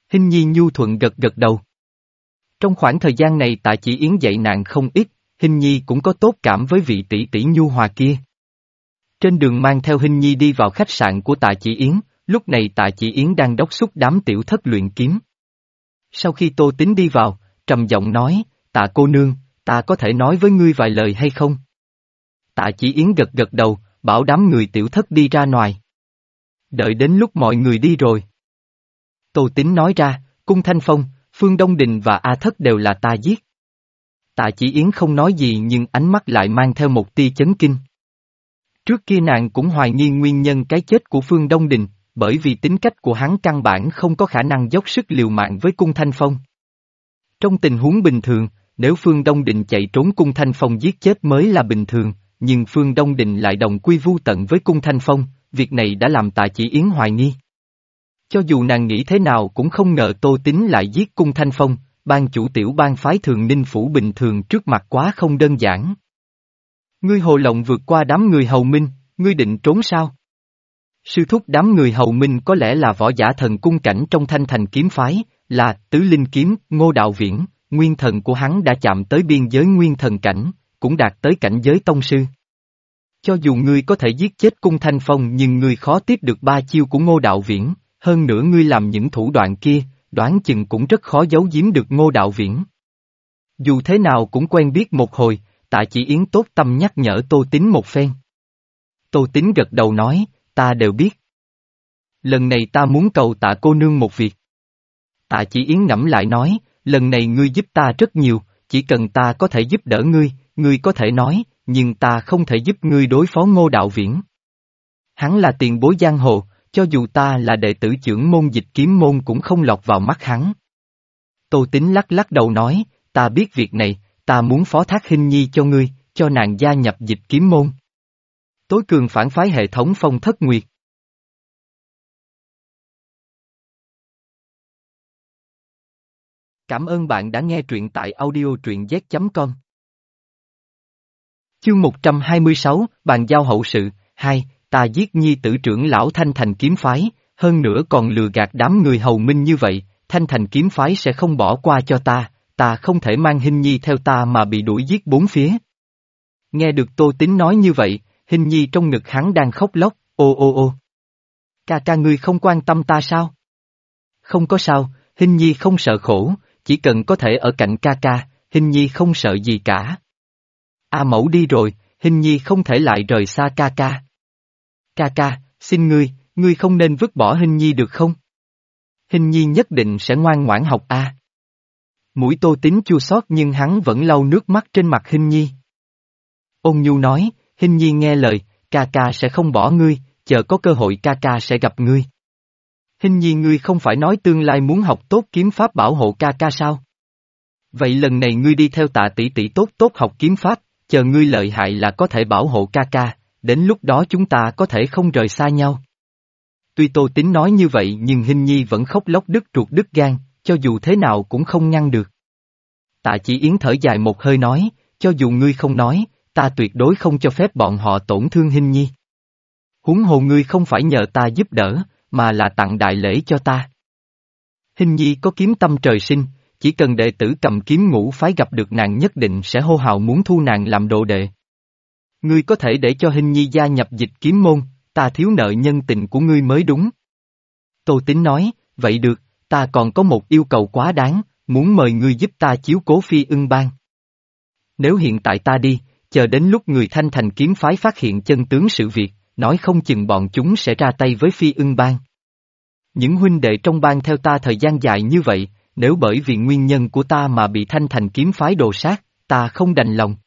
Hình nhi nhu thuận gật gật đầu. Trong khoảng thời gian này Tạ Chỉ Yến dạy nạn không ít, Hình nhi cũng có tốt cảm với vị tỷ tỷ nhu hòa kia. Trên đường mang theo Hình nhi đi vào khách sạn của Tạ Chỉ Yến, lúc này Tạ Chỉ Yến đang đốc thúc đám tiểu thất luyện kiếm. Sau khi Tô Tín đi vào, trầm giọng nói, Tạ cô nương, ta có thể nói với ngươi vài lời hay không? Tạ Chỉ Yến gật gật đầu, bảo đám người tiểu thất đi ra ngoài. Đợi đến lúc mọi người đi rồi. Tô Tín nói ra, Cung Thanh Phong, Phương Đông Đình và A Thất đều là ta giết. Tạ Chỉ Yến không nói gì nhưng ánh mắt lại mang theo một tia chấn kinh. Trước kia nàng cũng hoài nghi nguyên nhân cái chết của Phương Đông Đình, bởi vì tính cách của hắn căn bản không có khả năng dốc sức liều mạng với Cung Thanh Phong. Trong tình huống bình thường, nếu Phương Đông Đình chạy trốn Cung Thanh Phong giết chết mới là bình thường, nhưng Phương Đông Đình lại đồng quy vu tận với Cung Thanh Phong, việc này đã làm Tạ Chỉ Yến hoài nghi. Cho dù nàng nghĩ thế nào cũng không ngờ Tô Tín lại giết Cung Thanh Phong, ban chủ tiểu bang phái Thường Ninh Phủ bình thường trước mặt quá không đơn giản. Ngươi hồ lộng vượt qua đám người hầu minh, ngươi định trốn sao? Sư thúc đám người hầu minh có lẽ là võ giả thần cung cảnh trong Thanh Thành kiếm phái, là Tứ Linh Kiếm, Ngô Đạo Viễn, nguyên thần của hắn đã chạm tới biên giới nguyên thần cảnh, cũng đạt tới cảnh giới tông sư. Cho dù ngươi có thể giết chết Cung Thanh Phong nhưng ngươi khó tiếp được ba chiêu của Ngô Đạo Viễn, hơn nữa ngươi làm những thủ đoạn kia, đoán chừng cũng rất khó giấu giếm được Ngô Đạo Viễn. Dù thế nào cũng quen biết một hồi, Tạ Chỉ Yến tốt tâm nhắc nhở Tô Tín một phen. Tô Tín gật đầu nói, ta đều biết. Lần này ta muốn cầu Tạ cô nương một việc. Tạ Chỉ Yến ngẫm lại nói, lần này ngươi giúp ta rất nhiều, chỉ cần ta có thể giúp đỡ ngươi, ngươi có thể nói, nhưng ta không thể giúp ngươi đối phó Ngô Đạo Viễn. Hắn là tiền bối giang hồ, cho dù ta là đệ tử trưởng môn Dịch Kiếm môn cũng không lọt vào mắt hắn. Tô Tín lắc lắc đầu nói, ta biết việc này, ta muốn phó thác Hình nhi cho ngươi, cho nàng gia nhập Dịch Kiếm môn. Tối cường phản phái hệ thống Phong Thất Nguyệt. Cảm ơn bạn đã nghe truyện tại audio truyện z chấm com. Chương một trăm hai mươi sáu, bàn giao hậu sự, hai, ta giết nhi tử trưởng lão Thanh Thành kiếm phái, hơn nữa còn lừa gạt đám người hầu minh như vậy, Thanh Thành kiếm phái sẽ không bỏ qua cho ta, ta không thể mang Hình nhi theo ta mà bị đuổi giết bốn phía. Nghe được Tô Tín nói như vậy, Hình nhi trong ngực hắn đang khóc lóc, ô ô ô. Ca ca ngươi không quan tâm ta sao? Không có sao, Hình nhi không sợ khổ, chỉ cần có thể ở cạnh ca ca, Hình nhi không sợ gì cả. A mẫu đi rồi, Hình nhi không thể lại rời xa ca ca. Ca ca, xin ngươi, ngươi không nên vứt bỏ Hình nhi được không? Hình nhi nhất định sẽ ngoan ngoãn học a. Mũi Tô Tín chua xót nhưng hắn vẫn lau nước mắt trên mặt Hình nhi. Ôn nhu nói, Hình nhi nghe lời, ca ca sẽ không bỏ ngươi, chờ có cơ hội ca ca sẽ gặp ngươi. Hình nhi ngươi không phải nói tương lai muốn học tốt kiếm pháp bảo hộ ca ca sao? Vậy lần này ngươi đi theo Tạ tỷ tỷ tốt tốt học kiếm pháp, chờ ngươi lợi hại là có thể bảo hộ ca ca, đến lúc đó chúng ta có thể không rời xa nhau. Tuy Tô Tín nói như vậy nhưng Hình nhi vẫn khóc lóc đứt ruột đứt gan, cho dù thế nào cũng không ngăn được. Tạ Chỉ Yến thở dài một hơi nói, cho dù ngươi không nói, ta tuyệt đối không cho phép bọn họ tổn thương Hình nhi. Huống hồ ngươi không phải nhờ ta giúp đỡ, mà là tặng đại lễ cho ta. Hình nhi có kiếm tâm trời sinh, chỉ cần đệ tử cầm kiếm ngũ phái gặp được nàng nhất định sẽ hô hào muốn thu nàng làm đồ đệ. Ngươi có thể để cho Hình nhi gia nhập Dịch Kiếm môn, ta thiếu nợ nhân tình của ngươi mới đúng. Tô Tín nói, vậy được, ta còn có một yêu cầu quá đáng, muốn mời ngươi giúp ta chiếu cố Phi Ưng Bang. Nếu hiện tại ta đi, chờ đến lúc người Thanh Thành kiếm phái phát hiện chân tướng sự việc, nói không chừng bọn chúng sẽ ra tay với Phi Ưng Bang. Những huynh đệ trong bang theo ta thời gian dài như vậy, nếu bởi vì nguyên nhân của ta mà bị Thanh Thành kiếm phái đồ sát, ta không đành lòng.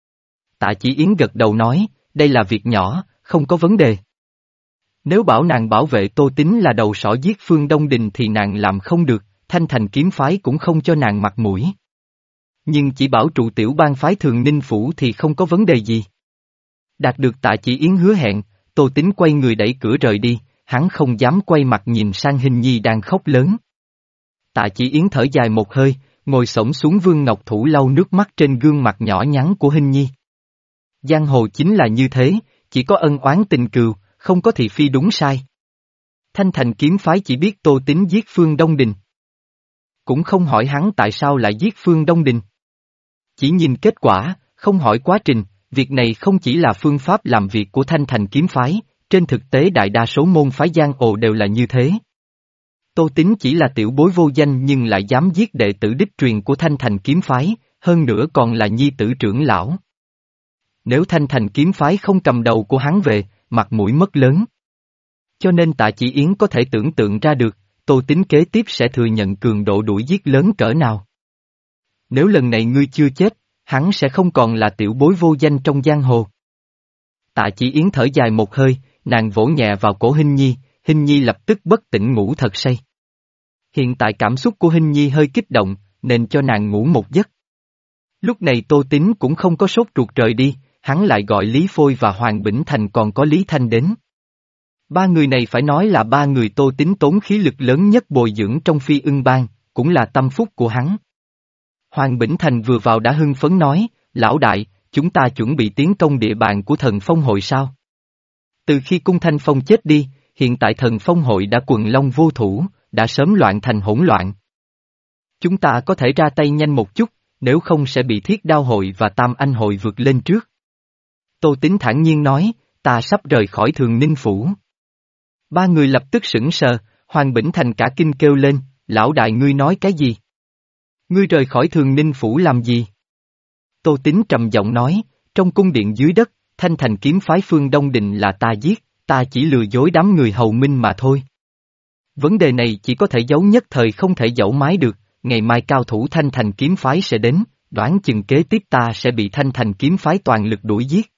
Tạ Chỉ Yến gật đầu nói, đây là việc nhỏ, không có vấn đề. Nếu bảo nàng bảo vệ Tô Tín là đầu sỏ giết Phương Đông Đình thì nàng làm không được, Thanh Thành kiếm phái cũng không cho nàng mặt mũi. Nhưng chỉ bảo trụ tiểu bang phái Thường Ninh Phủ thì không có vấn đề gì. Đạt được Tạ Chỉ Yến hứa hẹn, Tô Tín quay người đẩy cửa rời đi, hắn không dám quay mặt nhìn sang Hình nhi đang khóc lớn. Tạ Chỉ Yến thở dài một hơi, ngồi xổm xuống vương ngọc thủ lau nước mắt trên gương mặt nhỏ nhắn của Hình nhi. Giang hồ chính là như thế, chỉ có ân oán tình cừu, không có thị phi đúng sai. Thanh Thành kiếm phái chỉ biết Tô Tín giết Phương Đông Đình. cũng không hỏi hắn tại sao lại giết Phương Đông Đình. Chỉ nhìn kết quả, không hỏi quá trình, việc này không chỉ là phương pháp làm việc của Thanh Thành kiếm phái, trên thực tế đại đa số môn phái giang hồ đều là như thế. Tô Tín chỉ là tiểu bối vô danh nhưng lại dám giết đệ tử đích truyền của Thanh Thành kiếm phái, hơn nữa còn là nhi tử trưởng lão. Nếu Thanh Thành kiếm phái không cầm đầu của hắn về, mặt mũi mất lớn. Cho nên Tạ Chỉ Yến có thể tưởng tượng ra được, Tô Tín kế tiếp sẽ thừa nhận cường độ đuổi giết lớn cỡ nào. Nếu lần này ngươi chưa chết, hắn sẽ không còn là tiểu bối vô danh trong giang hồ. Tạ Chỉ Yến thở dài một hơi, nàng vỗ nhẹ vào cổ Hinh Nhi, Hinh Nhi lập tức bất tỉnh ngủ thật say. Hiện tại cảm xúc của Hinh Nhi hơi kích động, nên cho nàng ngủ một giấc. Lúc này Tô Tín cũng không có sốt ruột rời đi, hắn lại gọi Lý Phôi và Hoàng Bỉnh Thành còn có Lý Thanh đến. Ba người này phải nói là ba người Tô Tín tốn khí lực lớn nhất bồi dưỡng trong Phi Ưng Bang, cũng là tâm phúc của hắn. Hoàng Bỉnh Thành vừa vào đã hưng phấn nói, lão đại, chúng ta chuẩn bị tiến công địa bàn của thần phong hội sao? Từ khi cung Thanh Phong chết đi, hiện tại thần phong hội đã quần long vô thủ, đã sớm loạn thành hỗn loạn. Chúng ta có thể ra tay nhanh một chút, nếu không sẽ bị Thiết Đao hội và Tam Anh hội vượt lên trước. Tô Tín thản nhiên nói, ta sắp rời khỏi Thường Ninh Phủ. Ba người lập tức sững sờ, Hoàng Bỉnh Thành cả kinh kêu lên, lão đại ngươi nói cái gì? Ngươi rời khỏi Thường Ninh Phủ làm gì? Tô Tín trầm giọng nói, trong cung điện dưới đất, Thanh Thành kiếm phái Phương Đông Đình là ta giết, ta chỉ lừa dối đám người hầu minh mà thôi. Vấn đề này chỉ có thể giấu nhất thời không thể giấu mái được, ngày mai cao thủ Thanh Thành kiếm phái sẽ đến, đoán chừng kế tiếp ta sẽ bị Thanh Thành kiếm phái toàn lực đuổi giết.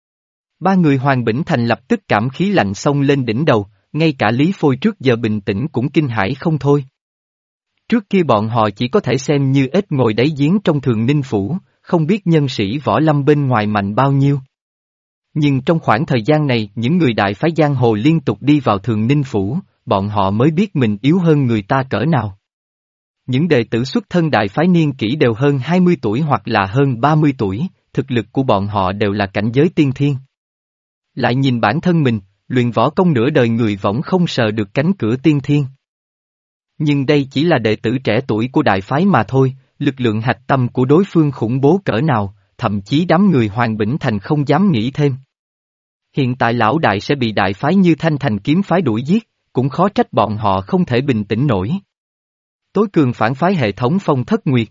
Ba người Hoàng Bỉnh Thành lập tức cảm khí lạnh xông lên đỉnh đầu, ngay cả Lý Phôi trước giờ bình tĩnh cũng kinh hãi không thôi. Trước kia bọn họ chỉ có thể xem như ếch ngồi đáy giếng trong Thường Ninh Phủ, không biết nhân sĩ võ lâm bên ngoài mạnh bao nhiêu. Nhưng trong khoảng thời gian này những người đại phái giang hồ liên tục đi vào Thường Ninh Phủ, bọn họ mới biết mình yếu hơn người ta cỡ nào. Những đệ tử xuất thân đại phái niên kỷ đều hơn hai mươi tuổi hoặc là hơn ba mươi tuổi, thực lực của bọn họ đều là cảnh giới tiên thiên. Lại nhìn bản thân mình, luyện võ công nửa đời người võng không sờ được cánh cửa tiên thiên. Nhưng đây chỉ là đệ tử trẻ tuổi của đại phái mà thôi, lực lượng hạch tâm của đối phương khủng bố cỡ nào, thậm chí đám người Hoàng Bỉnh Thành không dám nghĩ thêm. Hiện tại lão đại sẽ bị đại phái như Thanh Thành kiếm phái đuổi giết, cũng khó trách bọn họ không thể bình tĩnh nổi. Tối cường phản phái hệ thống Phong Thất Nguyệt.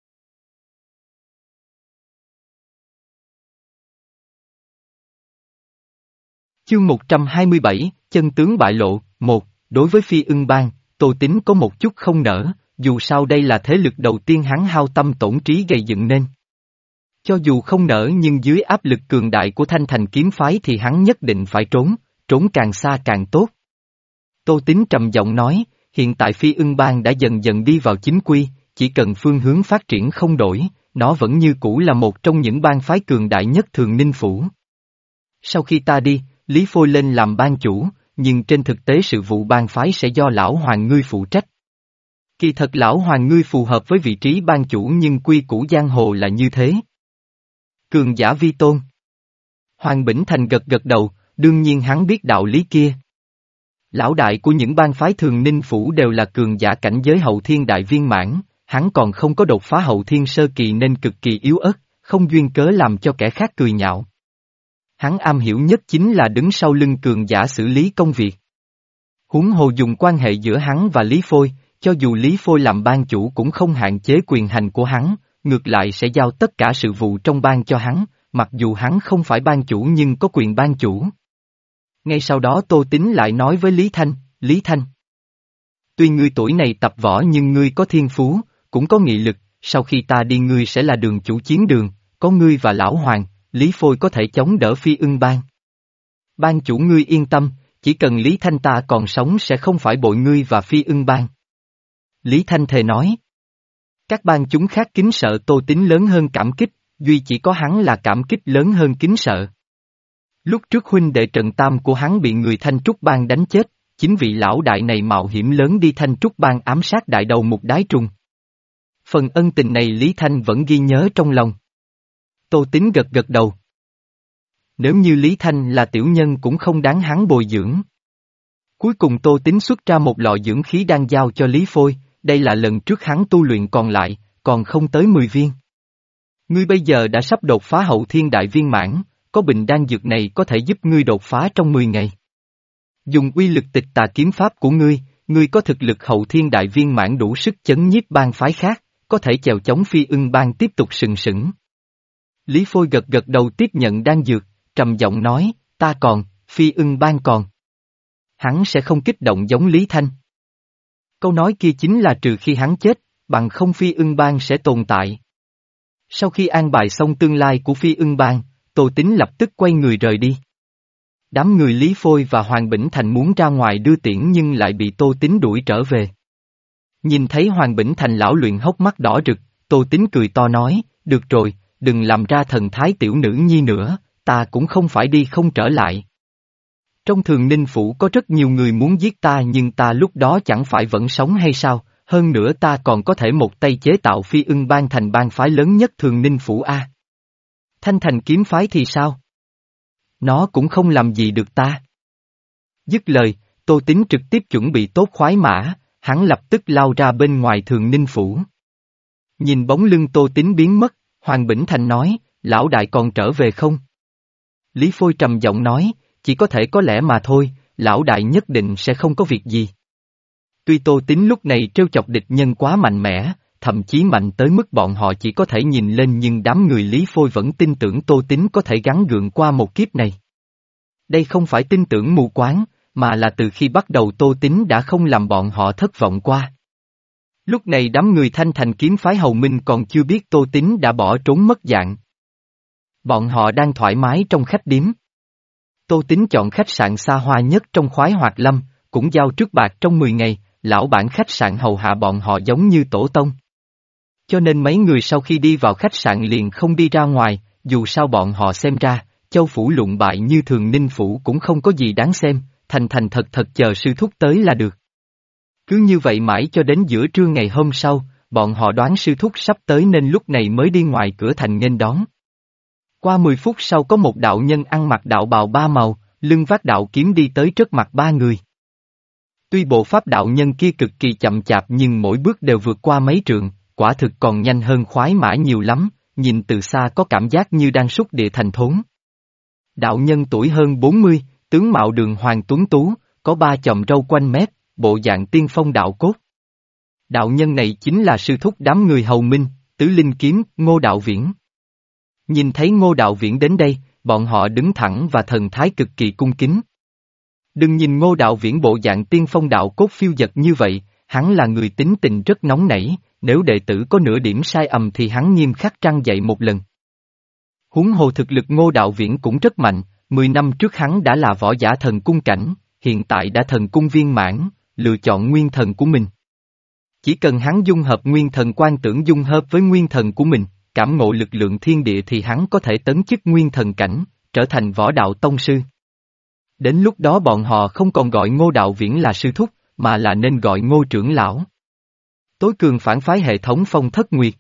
Chương một trăm hai mươi bảy, chân tướng bại lộ, một, đối với Phi Ưng Bang, Tô Tín có một chút không nỡ, dù sao đây là thế lực đầu tiên hắn hao tâm tổn trí gây dựng nên. Cho dù không nỡ nhưng dưới áp lực cường đại của Thanh Thành kiếm phái thì hắn nhất định phải trốn, trốn càng xa càng tốt. Tô Tín trầm giọng nói, hiện tại Phi Ưng Bang đã dần dần đi vào chính quy, chỉ cần phương hướng phát triển không đổi, nó vẫn như cũ là một trong những bang phái cường đại nhất Thường Ninh Phủ. Sau khi ta đi, Lý Phôi lên làm bang chủ, nhưng trên thực tế sự vụ bang phái sẽ do lão hoàng ngươi phụ trách. Kỳ thật lão hoàng ngươi phù hợp với vị trí bang chủ nhưng quy củ giang hồ là như thế. Cường giả vi tôn. Hoàng Bỉnh Thành gật gật đầu, đương nhiên hắn biết đạo lý kia. Lão đại của những bang phái Thường Ninh Phủ đều là cường giả cảnh giới hậu thiên đại viên mãn, hắn còn không có đột phá hậu thiên sơ kỳ nên cực kỳ yếu ớt, không duyên cớ làm cho kẻ khác cười nhạo. Hắn am hiểu nhất chính là đứng sau lưng cường giả xử lý công việc. Huống hồ dùng quan hệ giữa hắn và Lý Phôi, cho dù Lý Phôi làm bang chủ cũng không hạn chế quyền hành của hắn, ngược lại sẽ giao tất cả sự vụ trong bang cho hắn, mặc dù hắn không phải bang chủ nhưng có quyền bang chủ. Ngay sau đó Tô Tín lại nói với Lý Thanh, Lý Thanh. Tuy ngươi tuổi này tập võ nhưng ngươi có thiên phú, cũng có nghị lực, sau khi ta đi ngươi sẽ là đường chủ chiến đường, có ngươi và lão hoàng, Lý Phôi có thể chống đỡ Phi Ưng Bang. Bang chủ ngươi yên tâm, chỉ cần Lý Thanh ta còn sống sẽ không phải bội ngươi và Phi Ưng Bang. Lý Thanh thề nói. Các bang chúng khác kính sợ Tô Tín lớn hơn cảm kích, duy chỉ có hắn là cảm kích lớn hơn kính sợ. Lúc trước huynh đệ Trần Tam của hắn bị người Thanh Trúc Bang đánh chết, chính vị lão đại này mạo hiểm lớn đi Thanh Trúc Bang ám sát đại đầu Mục Đái Trùng. Phần ân tình này Lý Thanh vẫn ghi nhớ trong lòng. Tô Tín gật gật đầu. Nếu như Lý Thanh là tiểu nhân cũng không đáng hắn bồi dưỡng. Cuối cùng Tô Tín xuất ra một lọ dưỡng khí đang giao cho Lý Phôi, đây là lần trước hắn tu luyện còn lại, còn không tới mười viên. Ngươi bây giờ đã sắp đột phá hậu thiên đại viên mãn, có bình đan dược này có thể giúp ngươi đột phá trong mười ngày. Dùng uy lực tịch tà kiếm pháp của ngươi, ngươi có thực lực hậu thiên đại viên mãn đủ sức chấn nhiếp bang phái khác, có thể chèo chống Phi Ưng Bang tiếp tục sừng sững. Lý Phôi gật gật đầu tiếp nhận đan dược, trầm giọng nói, ta còn, Phi Ưng Bang còn. Hắn sẽ không kích động giống Lý Thanh. Câu nói kia chính là trừ khi hắn chết, bằng không Phi Ưng Bang sẽ tồn tại. Sau khi an bài xong tương lai của Phi Ưng Bang, Tô Tín lập tức quay người rời đi. Đám người Lý Phôi và Hoàng Bỉnh Thành muốn ra ngoài đưa tiễn nhưng lại bị Tô Tín đuổi trở về. Nhìn thấy Hoàng Bỉnh Thành lão luyện hốc mắt đỏ rực, Tô Tín cười to nói, được rồi, đừng làm ra thần thái tiểu nữ nhi nữa, ta cũng không phải đi không trở lại. Trong Thường Ninh Phủ có rất nhiều người muốn giết ta nhưng ta lúc đó chẳng phải vẫn sống hay sao, hơn nữa ta còn có thể một tay chế tạo Phi Ưng Bang thành bang phái lớn nhất Thường Ninh Phủ A. Thanh Thành kiếm phái thì sao? Nó cũng không làm gì được ta. Dứt lời, Tô Tín trực tiếp chuẩn bị tốt khoái mã, hắn lập tức lao ra bên ngoài Thường Ninh Phủ. Nhìn bóng lưng Tô Tín biến mất, Hoàng Bỉnh Thành nói, lão đại còn trở về không? Lý Phôi trầm giọng nói, chỉ có thể có lẽ mà thôi, lão đại nhất định sẽ không có việc gì. Tuy Tô Tín lúc này trêu chọc địch nhân quá mạnh mẽ, thậm chí mạnh tới mức bọn họ chỉ có thể nhìn lên nhưng đám người Lý Phôi vẫn tin tưởng Tô Tín có thể gắng gượng qua một kiếp này. Đây không phải tin tưởng mù quáng, mà là từ khi bắt đầu Tô Tín đã không làm bọn họ thất vọng qua. Lúc này đám người Thanh Thành kiếm phái Hầu Minh còn chưa biết Tô Tín đã bỏ trốn mất dạng. Bọn họ đang thoải mái trong khách điếm. Tô Tín chọn khách sạn xa hoa nhất trong khoái hoạt lâm, cũng giao trước bạc trong mười ngày, lão bản khách sạn hầu hạ bọn họ giống như tổ tông. Cho nên mấy người sau khi đi vào khách sạn liền không đi ra ngoài, dù sao bọn họ xem ra, Châu Phủ lụng bại như Thường Ninh Phủ cũng không có gì đáng xem, thành thành thật thật chờ sư thúc tới là được. Cứ như vậy mãi cho đến giữa trưa ngày hôm sau, bọn họ đoán sư thúc sắp tới nên lúc này mới đi ngoài cửa thành nghênh đón. Qua mười phút sau có một đạo nhân ăn mặc đạo bào ba màu, lưng vác đạo kiếm đi tới trước mặt ba người. Tuy bộ pháp đạo nhân kia cực kỳ chậm chạp nhưng mỗi bước đều vượt qua mấy trượng, quả thực còn nhanh hơn khoái mã nhiều lắm, nhìn từ xa có cảm giác như đang xúc địa thành thốn. Đạo nhân tuổi hơn bốn mươi, tướng mạo đường hoàng tuấn tú, có ba chòm râu quanh mép, bộ dạng tiên phong đạo cốt. Đạo nhân này chính là sư thúc đám người Hầu Minh, Tứ Linh Kiếm, Ngô Đạo Viễn. Nhìn thấy Ngô Đạo Viễn đến đây, bọn họ đứng thẳng và thần thái cực kỳ cung kính. Đừng nhìn Ngô Đạo Viễn bộ dạng tiên phong đạo cốt phiêu dật như vậy, hắn là người tính tình rất nóng nảy, nếu đệ tử có nửa điểm sai ầm thì hắn nghiêm khắc trăng dậy một lần. Huống hồ thực lực Ngô Đạo Viễn cũng rất mạnh, mười năm trước hắn đã là võ giả thần cung cảnh, hiện tại đã thần cung viên mãn, lựa chọn nguyên thần của mình. Chỉ cần hắn dung hợp nguyên thần quan tưởng dung hợp với nguyên thần của mình, cảm ngộ lực lượng thiên địa thì hắn có thể tấn chức nguyên thần cảnh, trở thành võ đạo tông sư. Đến lúc đó bọn họ không còn gọi Ngô Đạo Viễn là sư thúc, mà là nên gọi Ngô trưởng lão. Tối cường phản phái hệ thống Phong Thất Nguyệt.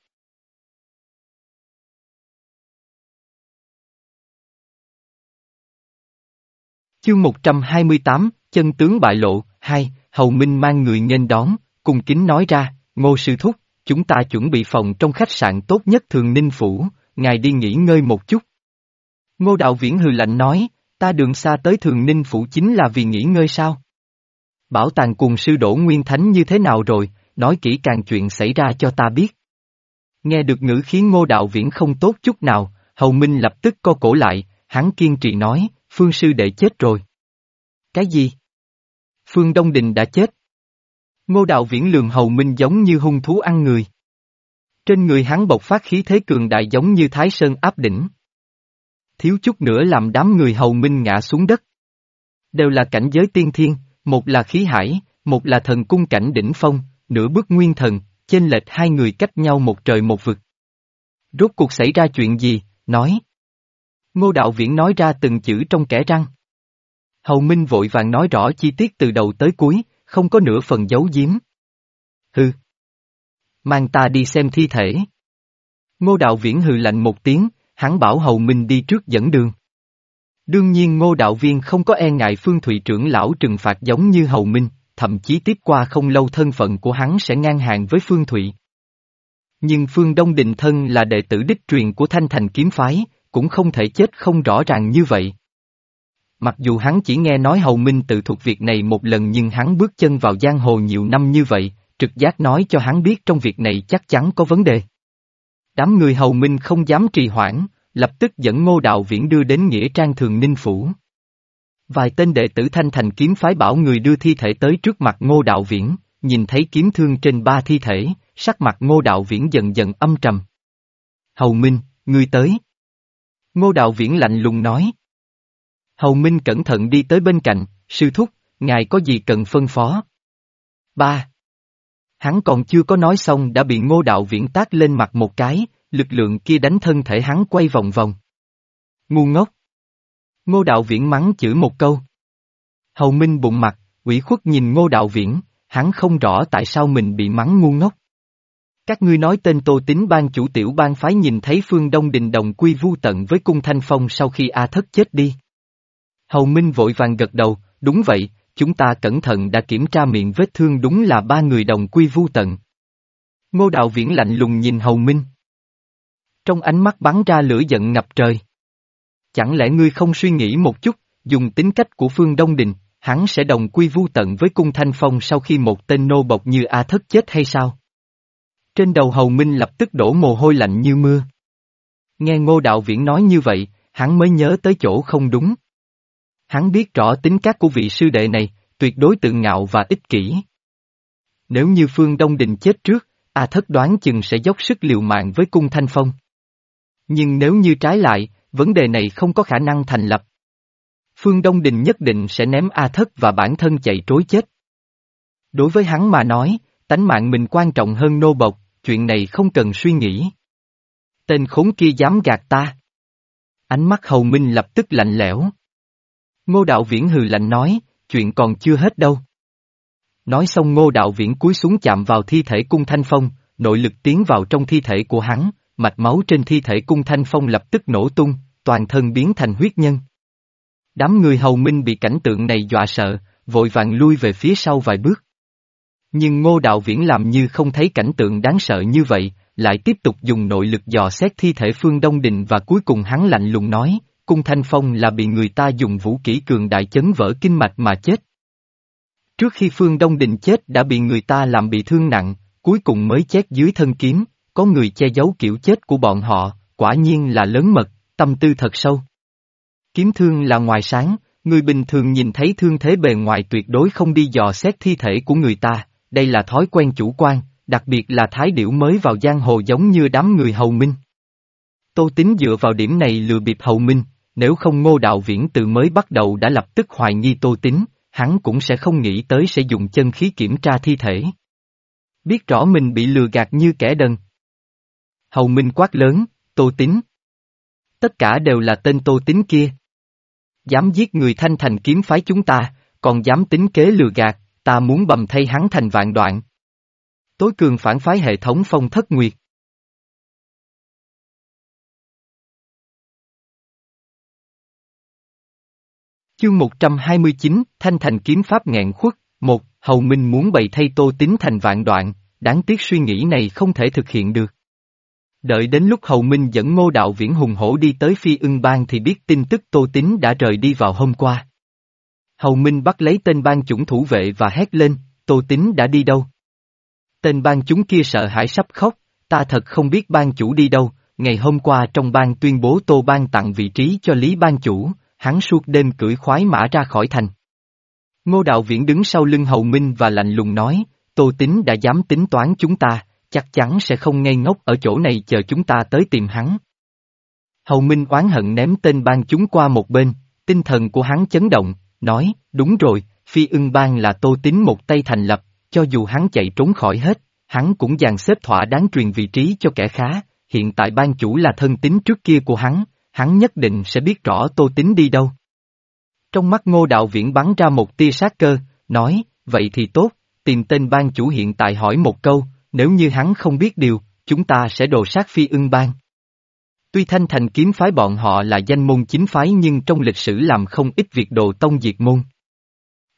Chương một trăm hai mươi tám, chân tướng bại lộ, hai, Hầu Minh mang người nghênh đón, cung kính nói ra, Ngô sư thúc, chúng ta chuẩn bị phòng trong khách sạn tốt nhất Thường Ninh Phủ, ngài đi nghỉ ngơi một chút. Ngô Đạo Viễn hừ lạnh nói, ta đường xa tới Thường Ninh Phủ chính là vì nghỉ ngơi sao? Bảo tàng cùng sư Đỗ Nguyên Thánh như thế nào rồi, nói kỹ càng chuyện xảy ra cho ta biết. Nghe được ngữ khí Ngô Đạo Viễn không tốt chút nào, Hầu Minh lập tức co cổ lại, hắn kiên trì nói, Phương sư đệ chết rồi. Cái gì? Phương Đông Đình đã chết. Ngô Đạo Viễn lườm Hầu Minh giống như hung thú ăn người. Trên người hắn bộc phát khí thế cường đại giống như Thái Sơn áp đỉnh. Thiếu chút nữa làm đám người Hầu Minh ngã xuống đất. Đều là cảnh giới tiên thiên, một là khí hải, một là thần cung cảnh đỉnh phong, nửa bước nguyên thần, chênh lệch hai người cách nhau một trời một vực. Rốt cuộc xảy ra chuyện gì, nói. Ngô Đạo Viễn nói ra từng chữ trong kẽ răng. Hầu Minh vội vàng nói rõ chi tiết từ đầu tới cuối, không có nửa phần giấu giếm. Hừ. Mang ta đi xem thi thể. Ngô Đạo Viễn hừ lạnh một tiếng, hắn bảo Hầu Minh đi trước dẫn đường. Đương nhiên Ngô Đạo Viên không có e ngại Phương Thụy trưởng lão trừng phạt giống như Hầu Minh, thậm chí tiếp qua không lâu thân phận của hắn sẽ ngang hàng với Phương Thụy. Nhưng Phương Đông Đình thân là đệ tử đích truyền của Thanh Thành kiếm phái, cũng không thể chết không rõ ràng như vậy. Mặc dù hắn chỉ nghe nói Hầu Minh tự thuật việc này một lần nhưng hắn bước chân vào giang hồ nhiều năm như vậy, trực giác nói cho hắn biết trong việc này chắc chắn có vấn đề. Đám người Hầu Minh không dám trì hoãn, lập tức dẫn Ngô Đạo Viễn đưa đến Nghĩa Trang Thường Ninh Phủ. Vài tên đệ tử Thanh Thành kiếm phái bảo người đưa thi thể tới trước mặt Ngô Đạo Viễn, nhìn thấy kiếm thương trên ba thi thể, sắc mặt Ngô Đạo Viễn dần dần âm trầm. Hầu Minh, ngươi tới. Ngô Đạo Viễn lạnh lùng nói. Hầu Minh cẩn thận đi tới bên cạnh, sư thúc, ngài có gì cần phân phó? Ba. Hắn còn chưa có nói xong đã bị Ngô Đạo Viễn tát lên mặt một cái, lực lượng kia đánh thân thể hắn quay vòng vòng. Ngu ngốc. Ngô Đạo Viễn mắng chửi một câu. Hầu Minh bụng mặt, ủy khuất nhìn Ngô Đạo Viễn, hắn không rõ tại sao mình bị mắng ngu ngốc. Các ngươi nói tên Tô Tín ban chủ tiểu ban phái nhìn thấy Phương Đông Đình đồng quy vu tận với cung Thanh Phong sau khi A Thất chết đi. Hầu Minh vội vàng gật đầu, đúng vậy, chúng ta cẩn thận đã kiểm tra miệng vết thương đúng là ba người đồng quy vu tận. Ngô Đạo Viễn lạnh lùng nhìn Hầu Minh. Trong ánh mắt bắn ra lửa giận ngập trời. Chẳng lẽ ngươi không suy nghĩ một chút, dùng tính cách của Phương Đông Đình, hắn sẽ đồng quy vu tận với cung Thanh Phong sau khi một tên nô bộc như A Thất chết hay sao? Trên đầu Hầu Minh lập tức đổ mồ hôi lạnh như mưa. Nghe Ngô Đạo Viễn nói như vậy, hắn mới nhớ tới chỗ không đúng. Hắn biết rõ tính cách của vị sư đệ này, tuyệt đối tự ngạo và ích kỷ. Nếu như Phương Đông Đình chết trước, A Thất đoán chừng sẽ dốc sức liều mạng với cung Thanh Phong. Nhưng nếu như trái lại, vấn đề này không có khả năng thành lập. Phương Đông Đình nhất định sẽ ném A Thất và bản thân chạy trối chết. Đối với hắn mà nói, tánh mạng mình quan trọng hơn nô bộc, chuyện này không cần suy nghĩ. Tên khốn kia dám gạt ta. Ánh mắt Hầu Minh lập tức lạnh lẽo. Ngô Đạo Viễn hừ lạnh nói, chuyện còn chưa hết đâu. Nói xong Ngô Đạo Viễn cúi xuống chạm vào thi thể cung Thanh Phong, nội lực tiến vào trong thi thể của hắn, mạch máu trên thi thể cung Thanh Phong lập tức nổ tung, toàn thân biến thành huyết nhân. Đám người Hầu Minh bị cảnh tượng này dọa sợ, vội vàng lui về phía sau vài bước. Nhưng Ngô Đạo Viễn làm như không thấy cảnh tượng đáng sợ như vậy, lại tiếp tục dùng nội lực dò xét thi thể Phương Đông Đình và cuối cùng hắn lạnh lùng nói, cung Thanh Phong là bị người ta dùng vũ kỹ cường đại chấn vỡ kinh mạch mà chết. Trước khi Phương Đông Đình chết đã bị người ta làm bị thương nặng, cuối cùng mới chết dưới thân kiếm, có người che giấu kiểu chết của bọn họ, quả nhiên là lớn mật, tâm tư thật sâu. Kiếm thương là ngoài sáng, người bình thường nhìn thấy thương thế bề ngoài tuyệt đối không đi dò xét thi thể của người ta, đây là thói quen chủ quan, đặc biệt là thái điểu mới vào giang hồ giống như đám người Hầu Minh. Tô Tín dựa vào điểm này lừa bịp Hầu Minh, nếu không Ngô Đạo Viễn từ mới bắt đầu đã lập tức hoài nghi Tô Tín, hắn cũng sẽ không nghĩ tới sẽ dùng chân khí kiểm tra thi thể. Biết rõ mình bị lừa gạt như kẻ đần. Hầu Minh quát lớn, Tô Tín. Tất cả đều là tên Tô Tín kia. Dám giết người Thanh Thành kiếm phái chúng ta, còn dám tính kế lừa gạt, ta muốn bầm thay hắn thành vạn đoạn. Tối cường phản phái hệ thống Phong Thất Nguyệt. Chương một trăm hai mươi chín, Thanh Thành kiếm pháp nghẹn khuất, một, Hầu Minh muốn bày thay Tô Tín thành vạn đoạn, đáng tiếc suy nghĩ này không thể thực hiện được. Đợi đến lúc Hầu Minh dẫn Ngô Đạo Viễn hùng hổ đi tới Phi Ưng Bang thì biết tin tức Tô Tín đã rời đi vào hôm qua. Hầu Minh bắt lấy tên ban chủng thủ vệ và hét lên, Tô Tín đã đi đâu? Tên ban chúng kia sợ hãi sắp khóc, ta thật không biết ban chủ đi đâu, ngày hôm qua trong ban tuyên bố Tô ban tặng vị trí cho Lý ban chủ, hắn suốt đêm cưỡi khoái mã ra khỏi thành. Ngô Đạo Viễn đứng sau lưng Hầu Minh và lạnh lùng nói, Tô Tín đã dám tính toán chúng ta, chắc chắn sẽ không ngây ngốc ở chỗ này chờ chúng ta tới tìm hắn. Hầu Minh oán hận ném tên ban chúng qua một bên, tinh thần của hắn chấn động, nói, đúng rồi, Phi Ưng Bang là Tô Tín một tay thành lập, cho dù hắn chạy trốn khỏi hết, hắn cũng dàn xếp thỏa đáng truyền vị trí cho kẻ khá, hiện tại ban chủ là thân tín trước kia của hắn, hắn nhất định sẽ biết rõ Tô Tín đi đâu. Trong mắt Ngô Đạo Viễn bắn ra một tia sát cơ, nói, vậy thì tốt, tìm tên ban chủ hiện tại hỏi một câu, nếu như hắn không biết điều, chúng ta sẽ đồ sát Phi Ưng Bang. Tuy Thanh Thành kiếm phái bọn họ là danh môn chính phái nhưng trong lịch sử làm không ít việc đồ tông diệt môn.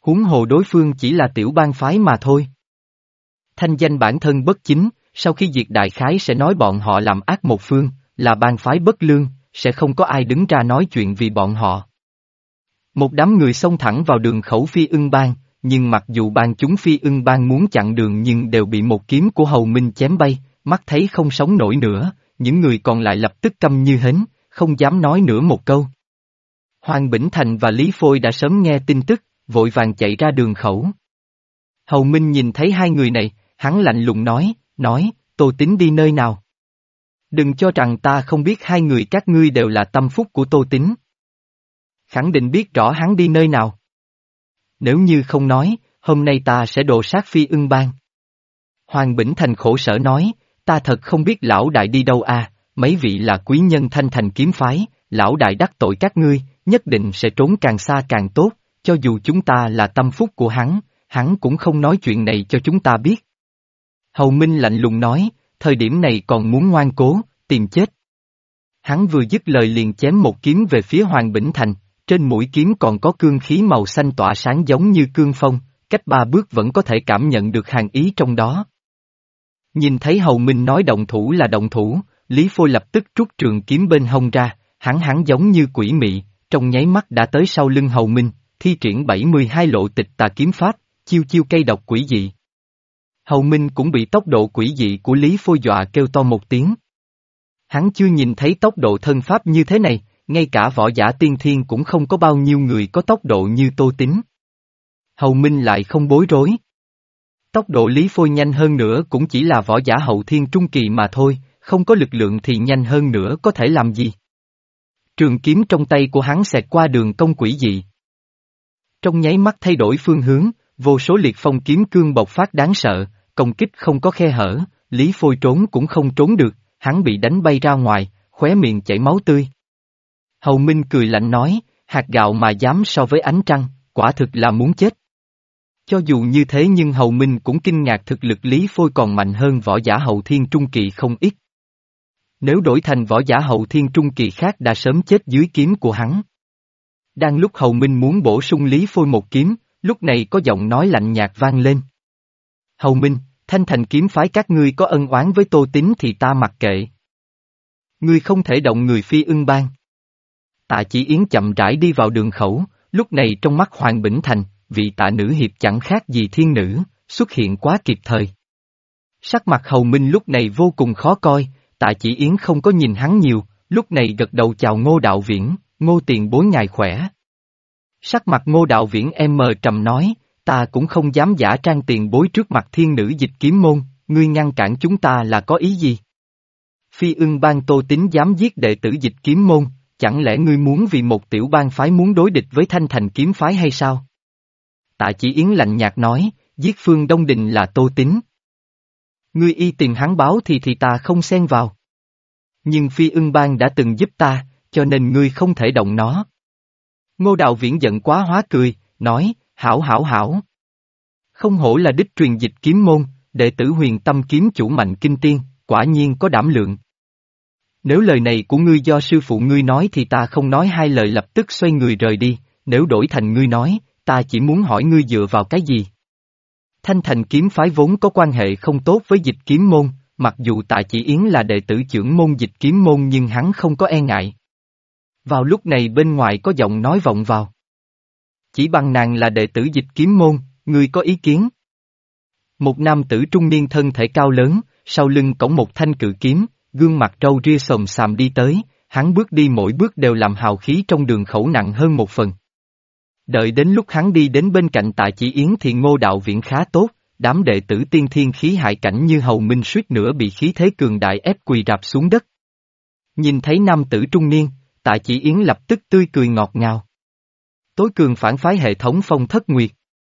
Huống hồ đối phương chỉ là tiểu bang phái mà thôi. Thanh danh bản thân bất chính, sau khi diệt đại khái sẽ nói bọn họ làm ác một phương, là bang phái bất lương, sẽ không có ai đứng ra nói chuyện vì bọn họ. Một đám người xông thẳng vào đường khẩu Phi Ưng Bang, nhưng mặc dù bang chúng Phi Ưng Bang muốn chặn đường nhưng đều bị một kiếm của Hầu Minh chém bay, mắt thấy không sống nổi nữa, những người còn lại lập tức câm như hến, không dám nói nữa một câu. Hoàng Bỉnh Thành và Lý Phôi đã sớm nghe tin tức, vội vàng chạy ra đường khẩu. Hầu Minh nhìn thấy hai người này, hắn lạnh lùng nói, nói, Tô Tín đi nơi nào? Đừng cho rằng ta không biết hai người các ngươi đều là tâm phúc của Tô Tín. Khẳng định biết rõ hắn đi nơi nào. Nếu như không nói, hôm nay ta sẽ đồ sát Phi Ưng Bang. Hoàng Bỉnh Thành khổ sở nói, ta thật không biết lão đại đi đâu à, mấy vị là quý nhân Thanh Thành kiếm phái, lão đại đắc tội các ngươi, nhất định sẽ trốn càng xa càng tốt, cho dù chúng ta là tâm phúc của hắn, hắn cũng không nói chuyện này cho chúng ta biết. Hầu Minh lạnh lùng nói, thời điểm này còn muốn ngoan cố, tìm chết. Hắn vừa dứt lời liền chém một kiếm về phía Hoàng Bỉnh Thành, trên mũi kiếm còn có cương khí màu xanh tỏa sáng giống như cương phong, cách ba bước vẫn có thể cảm nhận được hàn ý trong đó. Nhìn thấy Hầu Minh nói động thủ là động thủ, Lý Phôi lập tức rút trường kiếm bên hông ra, hắn hắn giống như quỷ mị, trong nháy mắt đã tới sau lưng Hầu Minh, thi triển bảy mươi hai lộ tịch tà kiếm pháp, chiêu chiêu cây độc quỷ dị. Hầu Minh cũng bị tốc độ quỷ dị của Lý Phôi dọa kêu to một tiếng. Hắn chưa nhìn thấy tốc độ thân pháp như thế này, ngay cả võ giả tiên thiên cũng không có bao nhiêu người có tốc độ như Tô Tín. Hầu Minh lại không bối rối. Tốc độ Lý Phôi nhanh hơn nữa cũng chỉ là võ giả hậu thiên trung kỳ mà thôi, không có lực lượng thì nhanh hơn nữa có thể làm gì. Trường kiếm trong tay của hắn xẹt qua đường cong quỷ dị. Trong nháy mắt thay đổi phương hướng, vô số liệt phong kiếm cương bộc phát đáng sợ, công kích không có khe hở, Lý Phôi trốn cũng không trốn được, hắn bị đánh bay ra ngoài, khóe miệng chảy máu tươi. Hầu Minh cười lạnh nói, hạt gạo mà dám so với ánh trăng, quả thực là muốn chết. Cho dù như thế nhưng Hầu Minh cũng kinh ngạc thực lực Lý Phôi còn mạnh hơn võ giả hậu thiên trung kỳ không ít. Nếu đổi thành võ giả hậu thiên trung kỳ khác đã sớm chết dưới kiếm của hắn. Đang lúc Hầu Minh muốn bổ sung Lý Phôi một kiếm, lúc này có giọng nói lạnh nhạt vang lên. Hầu Minh, Thanh Thành kiếm phái các ngươi có ân oán với Tô Tín thì ta mặc kệ. Ngươi không thể động người Phi Ưng Bang. Tạ Chỉ Yến chậm rãi đi vào đường khẩu, lúc này trong mắt Hoàng Bỉnh Thành, vị Tạ nữ hiệp chẳng khác gì thiên nữ, xuất hiện quá kịp thời. Sắc mặt Hầu Minh lúc này vô cùng khó coi, Tạ Chỉ Yến không có nhìn hắn nhiều, lúc này gật đầu chào Ngô Đạo Viễn, Ngô tiền bối ngài khỏe. Sắc mặt Ngô Đạo Viễn em mờ trầm nói, ta cũng không dám giả trang tiền bối trước mặt thiên nữ Dịch Kiếm Môn, ngươi ngăn cản chúng ta là có ý gì? Phi Ưng Bang Tô Tín dám giết đệ tử Dịch Kiếm Môn, chẳng lẽ ngươi muốn vì một tiểu bang phái muốn đối địch với Thanh Thành kiếm phái hay sao? Tạ Chỉ Yến lạnh nhạt nói, giết Phương Đông Đình là Tô Tín. Ngươi y tìm hắn báo thì thì ta không xen vào. Nhưng Phi Ưng Bang đã từng giúp ta, cho nên ngươi không thể động nó. Ngô Đạo Viễn giận quá hóa cười, nói, hảo hảo hảo. Không hổ là đích truyền Dịch Kiếm Môn, đệ tử Huyền Tâm kiếm chủ mạnh kinh tiên, quả nhiên có đảm lượng. Nếu lời này của ngươi do sư phụ ngươi nói thì ta không nói hai lời lập tức xoay người rời đi, nếu đổi thành ngươi nói, ta chỉ muốn hỏi ngươi dựa vào cái gì. Thanh Thành kiếm phái vốn có quan hệ không tốt với Dịch Kiếm Môn, mặc dù Tạ Chỉ Yến là đệ tử trưởng môn Dịch Kiếm Môn nhưng hắn không có e ngại. Vào lúc này bên ngoài có giọng nói vọng vào. Chỉ bằng nàng là đệ tử Dịch Kiếm Môn, ngươi có ý kiến? Một nam tử trung niên thân thể cao lớn, sau lưng cõng một thanh cự kiếm, gương mặt râu ria xồm xàm đi tới, hắn bước đi mỗi bước đều làm hào khí trong đường khẩu nặng hơn một phần. Đợi đến lúc hắn đi đến bên cạnh Tạ Chỉ Yến thì Ngô Đạo Viễn khá tốt, đám đệ tử tiên thiên khí hại cảnh như Hầu Minh suýt nữa bị khí thế cường đại ép quỳ rạp xuống đất. Nhìn thấy nam tử trung niên, Tạ Chỉ Yến lập tức tươi cười ngọt ngào. Tối cường phản phái hệ thống Phong Thất Nguyệt.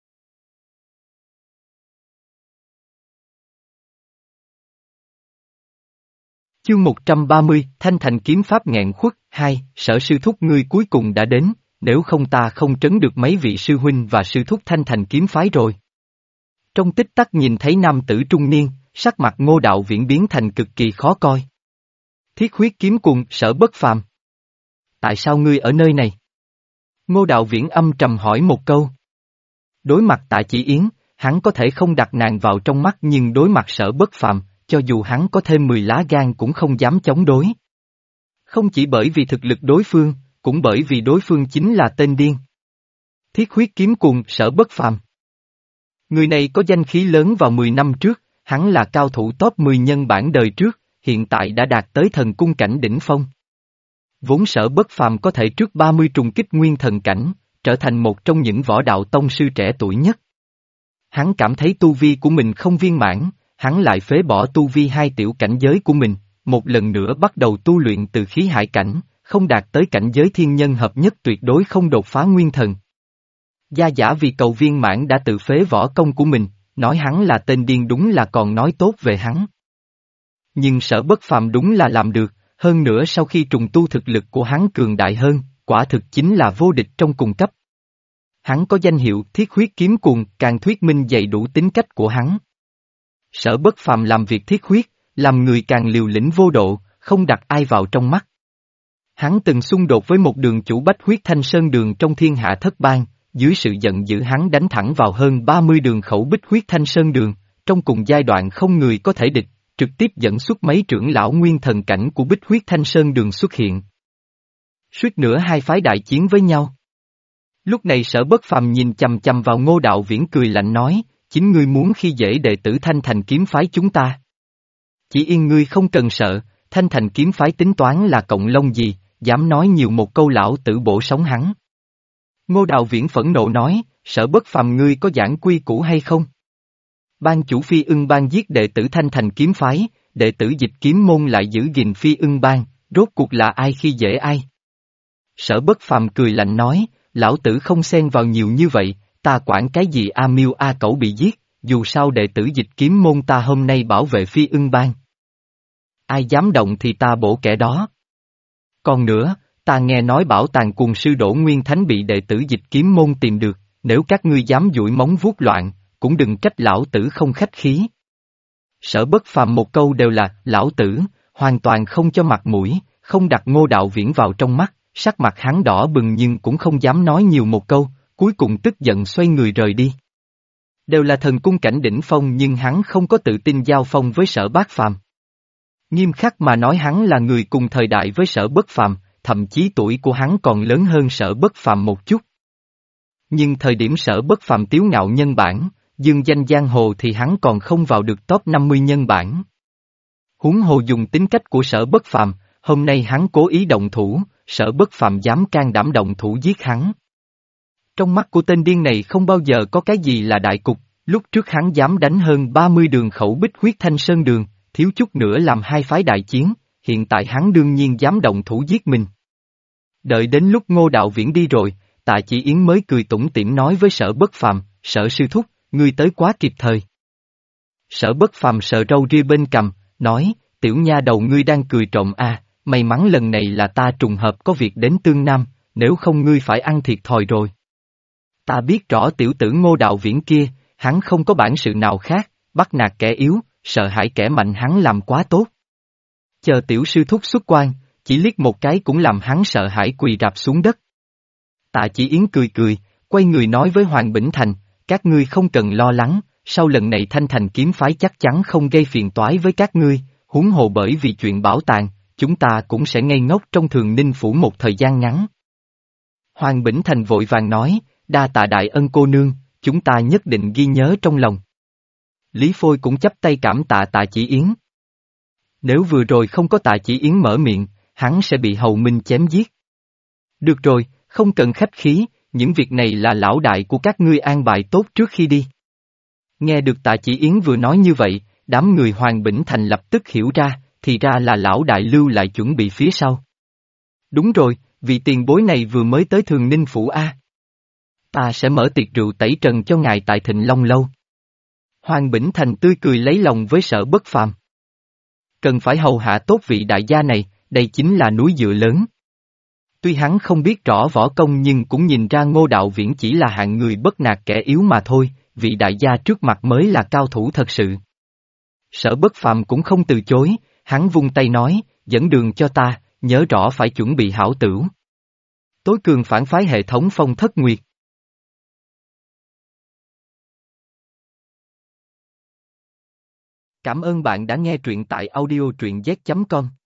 Chương một trăm ba mươi, Thanh Thành kiếm pháp nghẹn khuất, hai, sở sư thúc ngươi cuối cùng đã đến, nếu không ta không trấn được mấy vị sư huynh và sư thúc Thanh Thành kiếm phái rồi. Trong tích tắc nhìn thấy nam tử trung niên, sắc mặt Ngô Đạo Viễn biến thành cực kỳ khó coi. Thiết huyết kiếm cùng, Sở Bất Phàm. Tại sao ngươi ở nơi này? Ngô Đạo Viễn âm trầm hỏi một câu. Đối mặt Tạ Chỉ Yến, hắn có thể không đặt nàng vào trong mắt nhưng đối mặt Sở Bất Phàm, cho dù hắn có thêm mười lá gan cũng không dám chống đối. Không chỉ bởi vì thực lực đối phương, cũng bởi vì đối phương chính là tên điên. Thiết huyết kiếm cuồng Sở Bất Phàm. Người này có danh khí lớn vào mười năm trước, hắn là cao thủ top mười nhân bản đời trước, hiện tại đã đạt tới thần cung cảnh đỉnh phong. Vốn Sở Bất Phàm có thể trước ba mươi trùng kích nguyên thần cảnh, trở thành một trong những võ đạo tông sư trẻ tuổi nhất. Hắn cảm thấy tu vi của mình không viên mãn, hắn lại phế bỏ tu vi hai tiểu cảnh giới của mình, một lần nữa bắt đầu tu luyện từ khí hải cảnh, không đạt tới cảnh giới thiên nhân hợp nhất tuyệt đối không đột phá nguyên thần. Gia giả vì cầu viên mãn đã tự phế võ công của mình, nói hắn là tên điên đúng là còn nói tốt về hắn. Nhưng Sở Bất Phàm đúng là làm được, hơn nữa sau khi trùng tu thực lực của hắn cường đại hơn, quả thực chính là vô địch trong cùng cấp. Hắn có danh hiệu thiết huyết kiếm cuồng, càng thuyết minh dày đủ tính cách của hắn. Sở Bất Phàm làm việc thiết huyết, làm người càng liều lĩnh vô độ, không đặt ai vào trong mắt. Hắn từng xung đột với một đường chủ bách huyết thanh sơn đường trong thiên hạ thất bang, dưới sự giận dữ hắn đánh thẳng vào hơn ba mươi đường khẩu bích huyết thanh sơn đường, trong cùng giai đoạn không người có thể địch, trực tiếp dẫn xuất mấy trưởng lão nguyên thần cảnh của bích huyết thanh sơn đường xuất hiện. Suýt nữa hai phái đại chiến với nhau. Lúc này Sở Bất Phàm nhìn chằm chằm vào Ngô Đạo Viễn cười lạnh nói, chính ngươi muốn khi dễ đệ tử Thanh Thành kiếm phái chúng ta. Chỉ yên ngươi không cần sợ, Thanh Thành kiếm phái tính toán là cộng lông gì, dám nói nhiều một câu lão tử bổ sống hắn. Ngô Đạo Viễn phẫn nộ nói, Sở Bất Phàm ngươi có giảng quy củ hay không? Ban chủ Phi Ưng Bang giết đệ tử Thanh Thành kiếm phái, đệ tử Dịch Kiếm môn lại giữ gìn Phi Ưng Bang, rốt cuộc là ai khi dễ ai? Sở Bất Phàm cười lạnh nói, lão tử không xen vào nhiều như vậy, ta quản cái gì A Miêu A Cẩu bị giết, dù sao đệ tử Dịch Kiếm môn ta hôm nay bảo vệ Phi Ưng Bang. Ai dám động thì ta bổ kẻ đó. Còn nữa, ta nghe nói bảo tàng cùng sư Đỗ Nguyên Thánh bị đệ tử Dịch Kiếm môn tìm được, nếu các ngươi dám dụi móng vuốt loạn, cũng đừng trách lão tử không khách khí. Sở Bất Phàm một câu đều là lão tử, hoàn toàn không cho mặt mũi, không đặt Ngô Đạo Viễn vào trong mắt, sắc mặt hắn đỏ bừng nhưng cũng không dám nói nhiều một câu, cuối cùng tức giận xoay người rời đi. Đều là thần cung cảnh đỉnh phong nhưng hắn không có tự tin giao phong với Sở Bát Phàm. Nghiêm khắc mà nói hắn là người cùng thời đại với Sở Bất Phàm, thậm chí tuổi của hắn còn lớn hơn Sở Bất Phàm một chút. Nhưng thời điểm Sở Bất Phàm tiếu ngạo nhân bản, dương danh giang hồ thì hắn còn không vào được top năm mươi nhân bản. Huống hồ dùng tính cách của Sở Bất Phàm, hôm nay hắn cố ý động thủ, Sở Bất Phàm dám can đảm động thủ giết hắn. Trong mắt của tên điên này không bao giờ có cái gì là đại cục, lúc trước hắn dám đánh hơn ba mươi đường khẩu bích huyết thanh sơn đường, thiếu chút nữa làm hai phái đại chiến, hiện tại hắn đương nhiên dám động thủ giết mình. Đợi đến lúc Ngô Đạo Viễn đi rồi, Tạ Chỉ Yến mới cười tủm tỉm nói với Sở Bất Phàm, Sở sư thúc, ngươi tới quá kịp thời. Sở Bất Phàm sờ râu ria bên cằm, nói, tiểu nha đầu ngươi đang cười trộm à, may mắn lần này là ta trùng hợp có việc đến Tương Nam, nếu không ngươi phải ăn thiệt thòi rồi. Ta biết rõ tiểu tử Ngô Đạo Viễn kia, hắn không có bản sự nào khác, bắt nạt kẻ yếu, sợ hãi kẻ mạnh hắn làm quá tốt. Chờ tiểu sư thúc xuất quan, chỉ liếc một cái cũng làm hắn sợ hãi quỳ rạp xuống đất. Tạ Chỉ Yến cười cười, quay người nói với Hoàng Bỉnh Thành, các ngươi không cần lo lắng, sau lần này Thanh Thành kiếm phái chắc chắn không gây phiền toái với các ngươi, huống hồ bởi vì chuyện bảo tàng, chúng ta cũng sẽ ngây ngốc trong Thường Ninh Phủ một thời gian ngắn. Hoàng Bỉnh Thành vội vàng nói, đa tạ đại ân cô nương, chúng ta nhất định ghi nhớ trong lòng. Lý Phôi cũng chắp tay cảm tạ Tạ Chỉ Yến. Nếu vừa rồi không có Tạ Chỉ Yến mở miệng, hắn sẽ bị Hầu Minh chém giết. Được rồi, không cần khách khí, những việc này là lão đại của các ngươi an bài tốt trước khi đi. Nghe được Tạ Chỉ Yến vừa nói như vậy, đám người Hoàng Bỉnh Thành lập tức hiểu ra, thì ra là lão đại lưu lại chuẩn bị phía sau. Đúng rồi, vị tiền bối này vừa mới tới Thường Ninh Phủ A. Ta sẽ mở tiệc rượu tẩy trần cho ngài tại Thịnh Long Lâu. Hoàng Bỉnh Thành tươi cười lấy lòng với Sở Bất Phàm. Cần phải hầu hạ tốt vị đại gia này, đây chính là núi dựa lớn. Tuy hắn không biết rõ võ công nhưng cũng nhìn ra Ngô Đạo Viễn chỉ là hạng người bất nạt kẻ yếu mà thôi, vị đại gia trước mặt mới là cao thủ thật sự. Sở Bất Phàm cũng không từ chối, hắn vung tay nói, dẫn đường cho ta, nhớ rõ phải chuẩn bị hảo tửu. Tối cường phản phái hệ thống Phong Thất Nguyệt. Cảm ơn bạn đã nghe truyện tại audio truyện z chấm com.